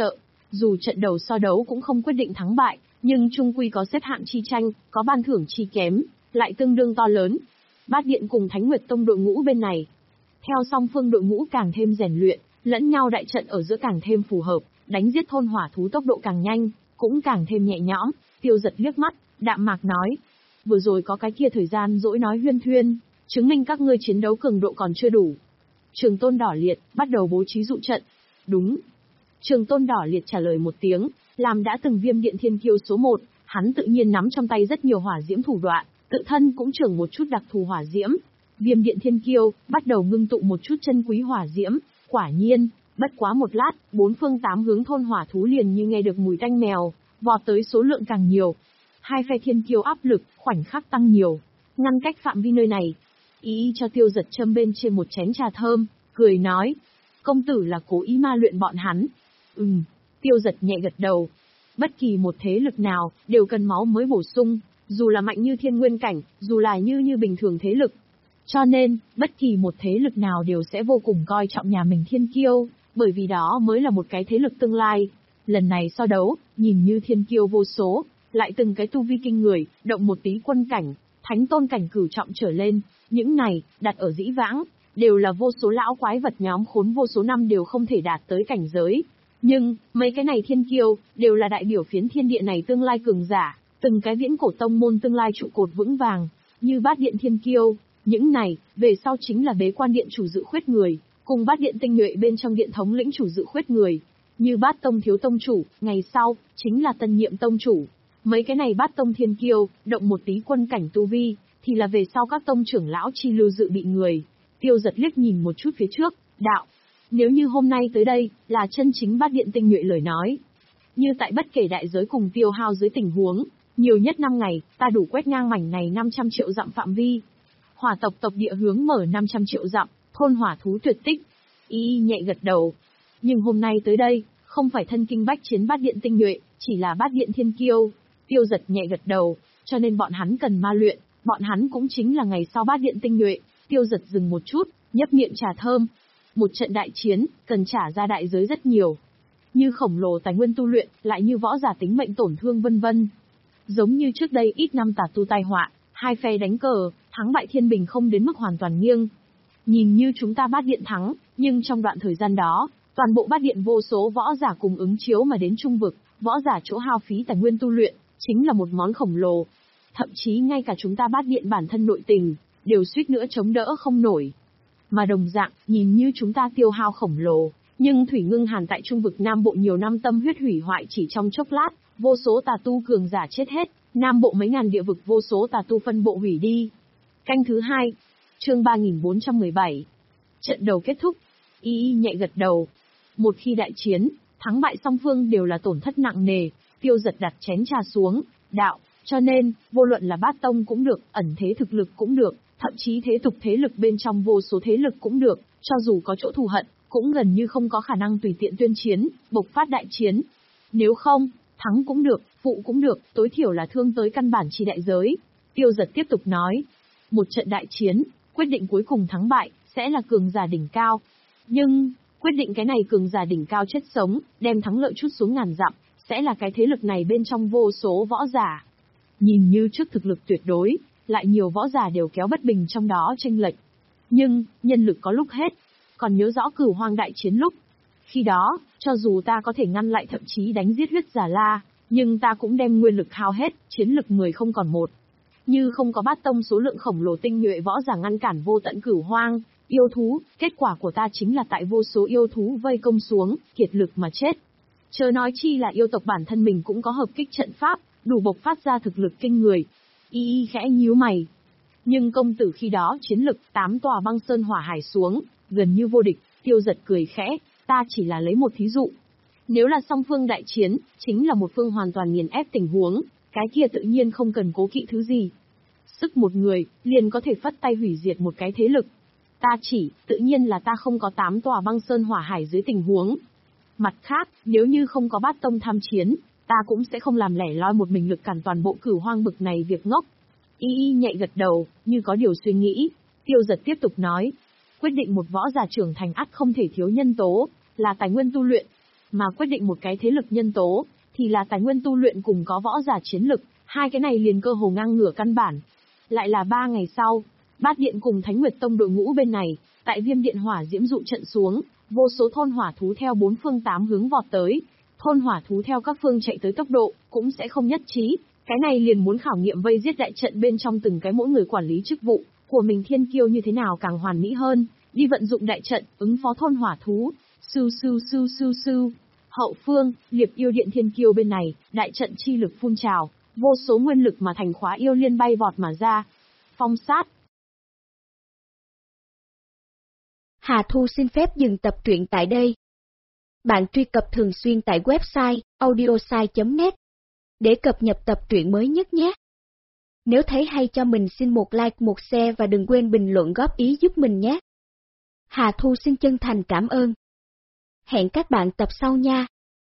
Dù trận đầu so đấu cũng không quyết định thắng bại, nhưng chung quy có xếp hạng chi tranh, có ban thưởng chi kém, lại tương đương to lớn. Bát Điện cùng Thánh Nguyệt Tông đội ngũ bên này. Theo song phương đội ngũ càng thêm rèn luyện, lẫn nhau đại trận ở giữa càng thêm phù hợp, đánh giết thôn hỏa thú tốc độ càng nhanh, cũng càng thêm nhẹ nhõm. Tiêu Giật liếc mắt, đạm mạc nói. Vừa rồi có cái kia thời gian dỗi nói huyên thuyên, chứng minh các ngươi chiến đấu cường độ còn chưa đủ. Trường Tôn Đỏ Liệt, bắt đầu bố trí dụ trận. Đúng. Trường Tôn Đỏ Liệt trả lời một tiếng, làm đã từng Viêm Điện Thiên Kiêu số một, hắn tự nhiên nắm trong tay rất nhiều hỏa diễm thủ đoạn, tự thân cũng trưởng một chút đặc thù hỏa diễm. Viêm Điện Thiên Kiêu bắt đầu ngưng tụ một chút chân quý hỏa diễm, quả nhiên, bất quá một lát, bốn phương tám hướng thôn hỏa thú liền như nghe được mùi tanh mèo, vọt tới số lượng càng nhiều. Hai phe thiên kiêu áp lực khoảnh khắc tăng nhiều, ngăn cách phạm vi nơi này. Ý cho Tiêu Giật châm bên trên một chén trà thơm, cười nói, công tử là cố ý ma luyện bọn hắn. Ừm, Tiêu Giật nhẹ gật đầu. Bất kỳ một thế lực nào đều cần máu mới bổ sung, dù là mạnh như thiên nguyên cảnh, dù là như như bình thường thế lực. Cho nên, bất kỳ một thế lực nào đều sẽ vô cùng coi trọng nhà mình thiên kiêu, bởi vì đó mới là một cái thế lực tương lai. Lần này so đấu, nhìn như thiên kiêu vô số, lại từng cái tu vi kinh người, động một tí quân cảnh, thánh tôn cảnh cửu trọng trở lên, những này, đặt ở dĩ vãng, đều là vô số lão quái vật nhóm khốn vô số năm đều không thể đạt tới cảnh giới. Nhưng, mấy cái này thiên kiêu, đều là đại biểu phiến thiên địa này tương lai cường giả, từng cái viễn cổ tông môn tương lai trụ cột vững vàng, như Bát Điện Thiên Kiêu, những này, về sau chính là Bế Quan Điện chủ dự khuyết người, cùng Bát Điện tinh nhuệ bên trong điện thống lĩnh chủ dự khuyết người, như Bát Tông thiếu tông chủ, ngày sau, chính là tân nhiệm tông chủ. Mấy cái này Bát Tông thiên kiêu, động một tí quân cảnh tu vi, thì là về sau các tông trưởng lão chi lưu dự bị người. Tiêu Giật liếc nhìn một chút phía trước, đạo. Nếu như hôm nay tới đây, là chân chính Bát Điện tinh nhuệ lời nói. Như tại bất kể đại giới cùng tiêu hao dưới tình huống, nhiều nhất năm ngày, ta đủ quét ngang mảnh này năm trăm triệu dặm phạm vi. Hỏa tộc tộc địa hướng mở năm trăm triệu dặm, thôn hỏa thú tuyệt tích. Y nhẹ gật đầu. Nhưng hôm nay tới đây, không phải thân kinh bách chiến Bát Điện tinh nhuệ, chỉ là Bát Điện thiên kiêu. Tiêu Giật nhẹ gật đầu, cho nên bọn hắn cần ma luyện, bọn hắn cũng chính là ngày sau Bát Điện tinh nhuệ. Tiêu Giật dừng một chút, nhấp miệng trà thơm. Một trận đại chiến, cần trả ra đại giới rất nhiều. Như khổng lồ tài nguyên tu luyện, lại như võ giả tính mệnh tổn thương vân vân. Giống như trước đây ít năm tà tu tai họa, hai phe đánh cờ, thắng bại thiên bình không đến mức hoàn toàn nghiêng. Nhìn như chúng ta Bát Điện thắng, nhưng trong đoạn thời gian đó, toàn bộ Bát Điện vô số võ giả cùng ứng chiếu mà đến trung vực, võ giả chỗ hao phí tài nguyên tu luyện, chính là một món khổng lồ. Thậm chí ngay cả chúng ta Bát Điện bản thân nội tình, đều suýt nữa chống đỡ không nổi. Mà đồng dạng, nhìn như chúng ta tiêu hao khổng lồ, nhưng Thủy Ngưng Hàn tại trung vực Nam Bộ nhiều năm tâm huyết hủy hoại chỉ trong chốc lát, vô số tà tu cường giả chết hết, Nam Bộ mấy ngàn địa vực vô số tà tu phân bộ hủy đi. Canh thứ hai, chương ba nghìn bốn trăm mười bảy. Trận đầu kết thúc, Y Y nhẹ gật đầu. Một khi đại chiến, thắng bại song phương đều là tổn thất nặng nề. Tiêu Giật đặt chén trà xuống, đạo, cho nên, vô luận là Bát Tông cũng được, ẩn thế thực lực cũng được, thậm chí thế tục thế lực bên trong vô số thế lực cũng được, cho dù có chỗ thù hận, cũng gần như không có khả năng tùy tiện tuyên chiến, bộc phát đại chiến. Nếu không, thắng cũng được, phụ cũng được, tối thiểu là thương tới căn bản chi đại giới. Tiêu Giật tiếp tục nói, một trận đại chiến, quyết định cuối cùng thắng bại, sẽ là cường giả đỉnh cao. Nhưng, quyết định cái này cường giả đỉnh cao chết sống, đem thắng lợi chút xuống ngàn dặm, sẽ là cái thế lực này bên trong vô số võ giả. Nhìn như trước thực lực tuyệt đối, lại nhiều võ giả đều kéo bất bình trong đó chênh lệch. Nhưng, nhân lực có lúc hết. Còn nhớ rõ Cửu Hoang đại chiến lúc. Khi đó, cho dù ta có thể ngăn lại thậm chí đánh giết huyết giả la, nhưng ta cũng đem nguyên lực hao hết, chiến lực mười không còn một. Như không có Bát Tông số lượng khổng lồ tinh nhuệ võ giả ngăn cản vô tận Cửu Hoang, yêu thú, kết quả của ta chính là tại vô số yêu thú vây công xuống, kiệt lực mà chết. Chớ nói chi là yêu tộc bản thân mình cũng có hợp kích trận pháp, đủ bộc phát ra thực lực kinh người. Y Y khẽ nhíu mày. Nhưng công tử khi đó chiến lực tám tòa băng sơn hỏa hải xuống, gần như vô địch. Tiêu Giật cười khẽ, ta chỉ là lấy một thí dụ. Nếu là song phương đại chiến, chính là một phương hoàn toàn nghiền ép tình huống, cái kia tự nhiên không cần cố kỵ thứ gì. Sức một người, liền có thể phất tay hủy diệt một cái thế lực. Ta chỉ, tự nhiên là ta không có tám tòa băng sơn hỏa hải dưới tình huống. Mặt khác, nếu như không có Bát Tông tham chiến, ta cũng sẽ không làm lẻ loi một mình lực cản toàn bộ Cửu Hoang bực này việc ngốc. Y Y nhẹ gật đầu, như có điều suy nghĩ. Tiêu Giật tiếp tục nói, quyết định một võ giả trưởng thành ắt không thể thiếu nhân tố, là tài nguyên tu luyện. mà quyết định một cái thế lực nhân tố, thì là tài nguyên tu luyện cùng có võ giả chiến lực, hai cái này liền cơ hồ ngang ngửa căn bản. Lại là ba ngày sau, Bát Điện cùng Thánh Nguyệt Tông đội ngũ bên này, tại Viêm Điện hỏa diễm dụ trận xuống, vô số thôn hỏa thú theo bốn phương tám hướng vọt tới. Thôn hỏa thú theo các phương chạy tới tốc độ, cũng sẽ không nhất trí. Cái này liền muốn khảo nghiệm vây giết đại trận bên trong từng cái mỗi người quản lý chức vụ của mình thiên kiêu như thế nào càng hoàn mỹ hơn, đi vận dụng đại trận, ứng phó thôn hỏa thú. Sưu sưu sưu sưu sưu. Hậu phương, Liệp Yêu Điện thiên kiêu bên này, đại trận chi lực phun trào, vô số nguyên lực mà thành khóa yêu liên bay vọt mà ra. Phong sát. Hà Thu xin phép dừng tập truyện tại đây. Bạn truy cập thường xuyên tại website audiosai chấm net để cập nhật tập truyện mới nhất nhé. Nếu thấy hay cho mình xin một like, một share và đừng quên bình luận góp ý giúp mình nhé. Hà Thu xin chân thành cảm ơn. Hẹn các bạn tập sau nha.